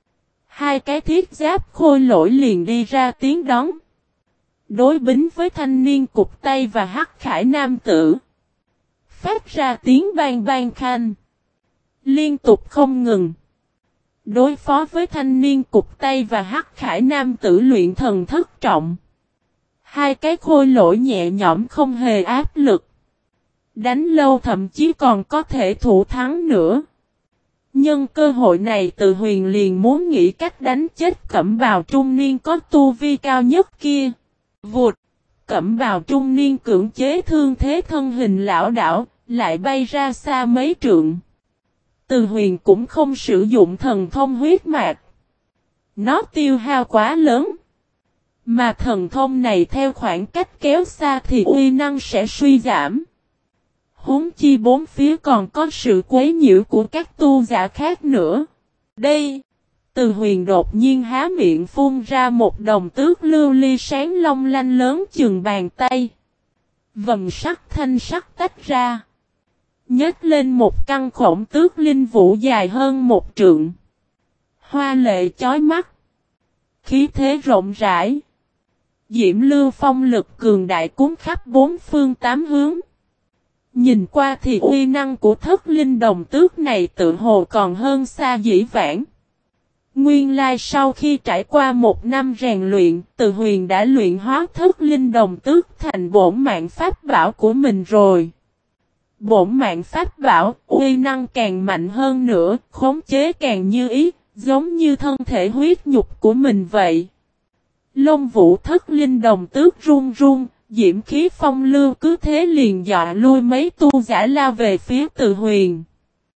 S1: Hai cái thiết giáp khôi lỗi liền đi ra tiếng đón. Đối bính với thanh niên cụt tay và hắc khải nam tử. Phát ra tiếng bang bang khanh. Liên tục không ngừng. Đối phó với thanh niên cụt tay và hắc khải nam tử luyện thần thất trọng. Hai cái khôi lỗi nhẹ nhõm không hề áp lực. Đánh lâu thậm chí còn có thể thủ thắng nữa. Nhân cơ hội này Từ Huyền liền muốn nghĩ cách đánh chết cẩm bào trung niên có tu vi cao nhất kia. Vụt! Cẩm bào trung niên cưỡng chế thương thế thân hình lão đảo, lại bay ra xa mấy trượng. Từ Huyền cũng không sử dụng thần thông huyết mạch. Nó tiêu hao quá lớn. Mà thần thông này theo khoảng cách kéo xa thì uy năng sẽ suy giảm. Huống chi bốn phía còn có sự quấy nhiễu của các tu giả khác nữa. Đây! Từ Huyền đột nhiên há miệng phun ra một đồng tước lưu ly sáng long lanh lớn chừng bàn tay. Vầng sắc thanh sắc tách ra. Nhếch lên một căn khổng tước linh vũ dài hơn một trượng. Hoa lệ chói mắt. Khí thế rộng rãi. Diễm lưu phong lực cường đại cuốn khắp bốn phương tám hướng. Nhìn qua thì uy năng của thất linh đồng tước này tự hồ còn hơn xa dĩ vãng. Nguyên lai sau khi trải qua một năm rèn luyện, Từ Huyền đã luyện hóa thất linh đồng tước thành bổn mạng pháp bảo của mình rồi. Bổn mạng pháp bảo, uy năng càng mạnh hơn nữa, khống chế càng như ý, giống như thân thể huyết nhục của mình vậy. Lông vũ thất linh đồng tước run run, diễm khí phong lưu cứ thế liền dọa lui mấy tu giả lao về phía Từ Huyền.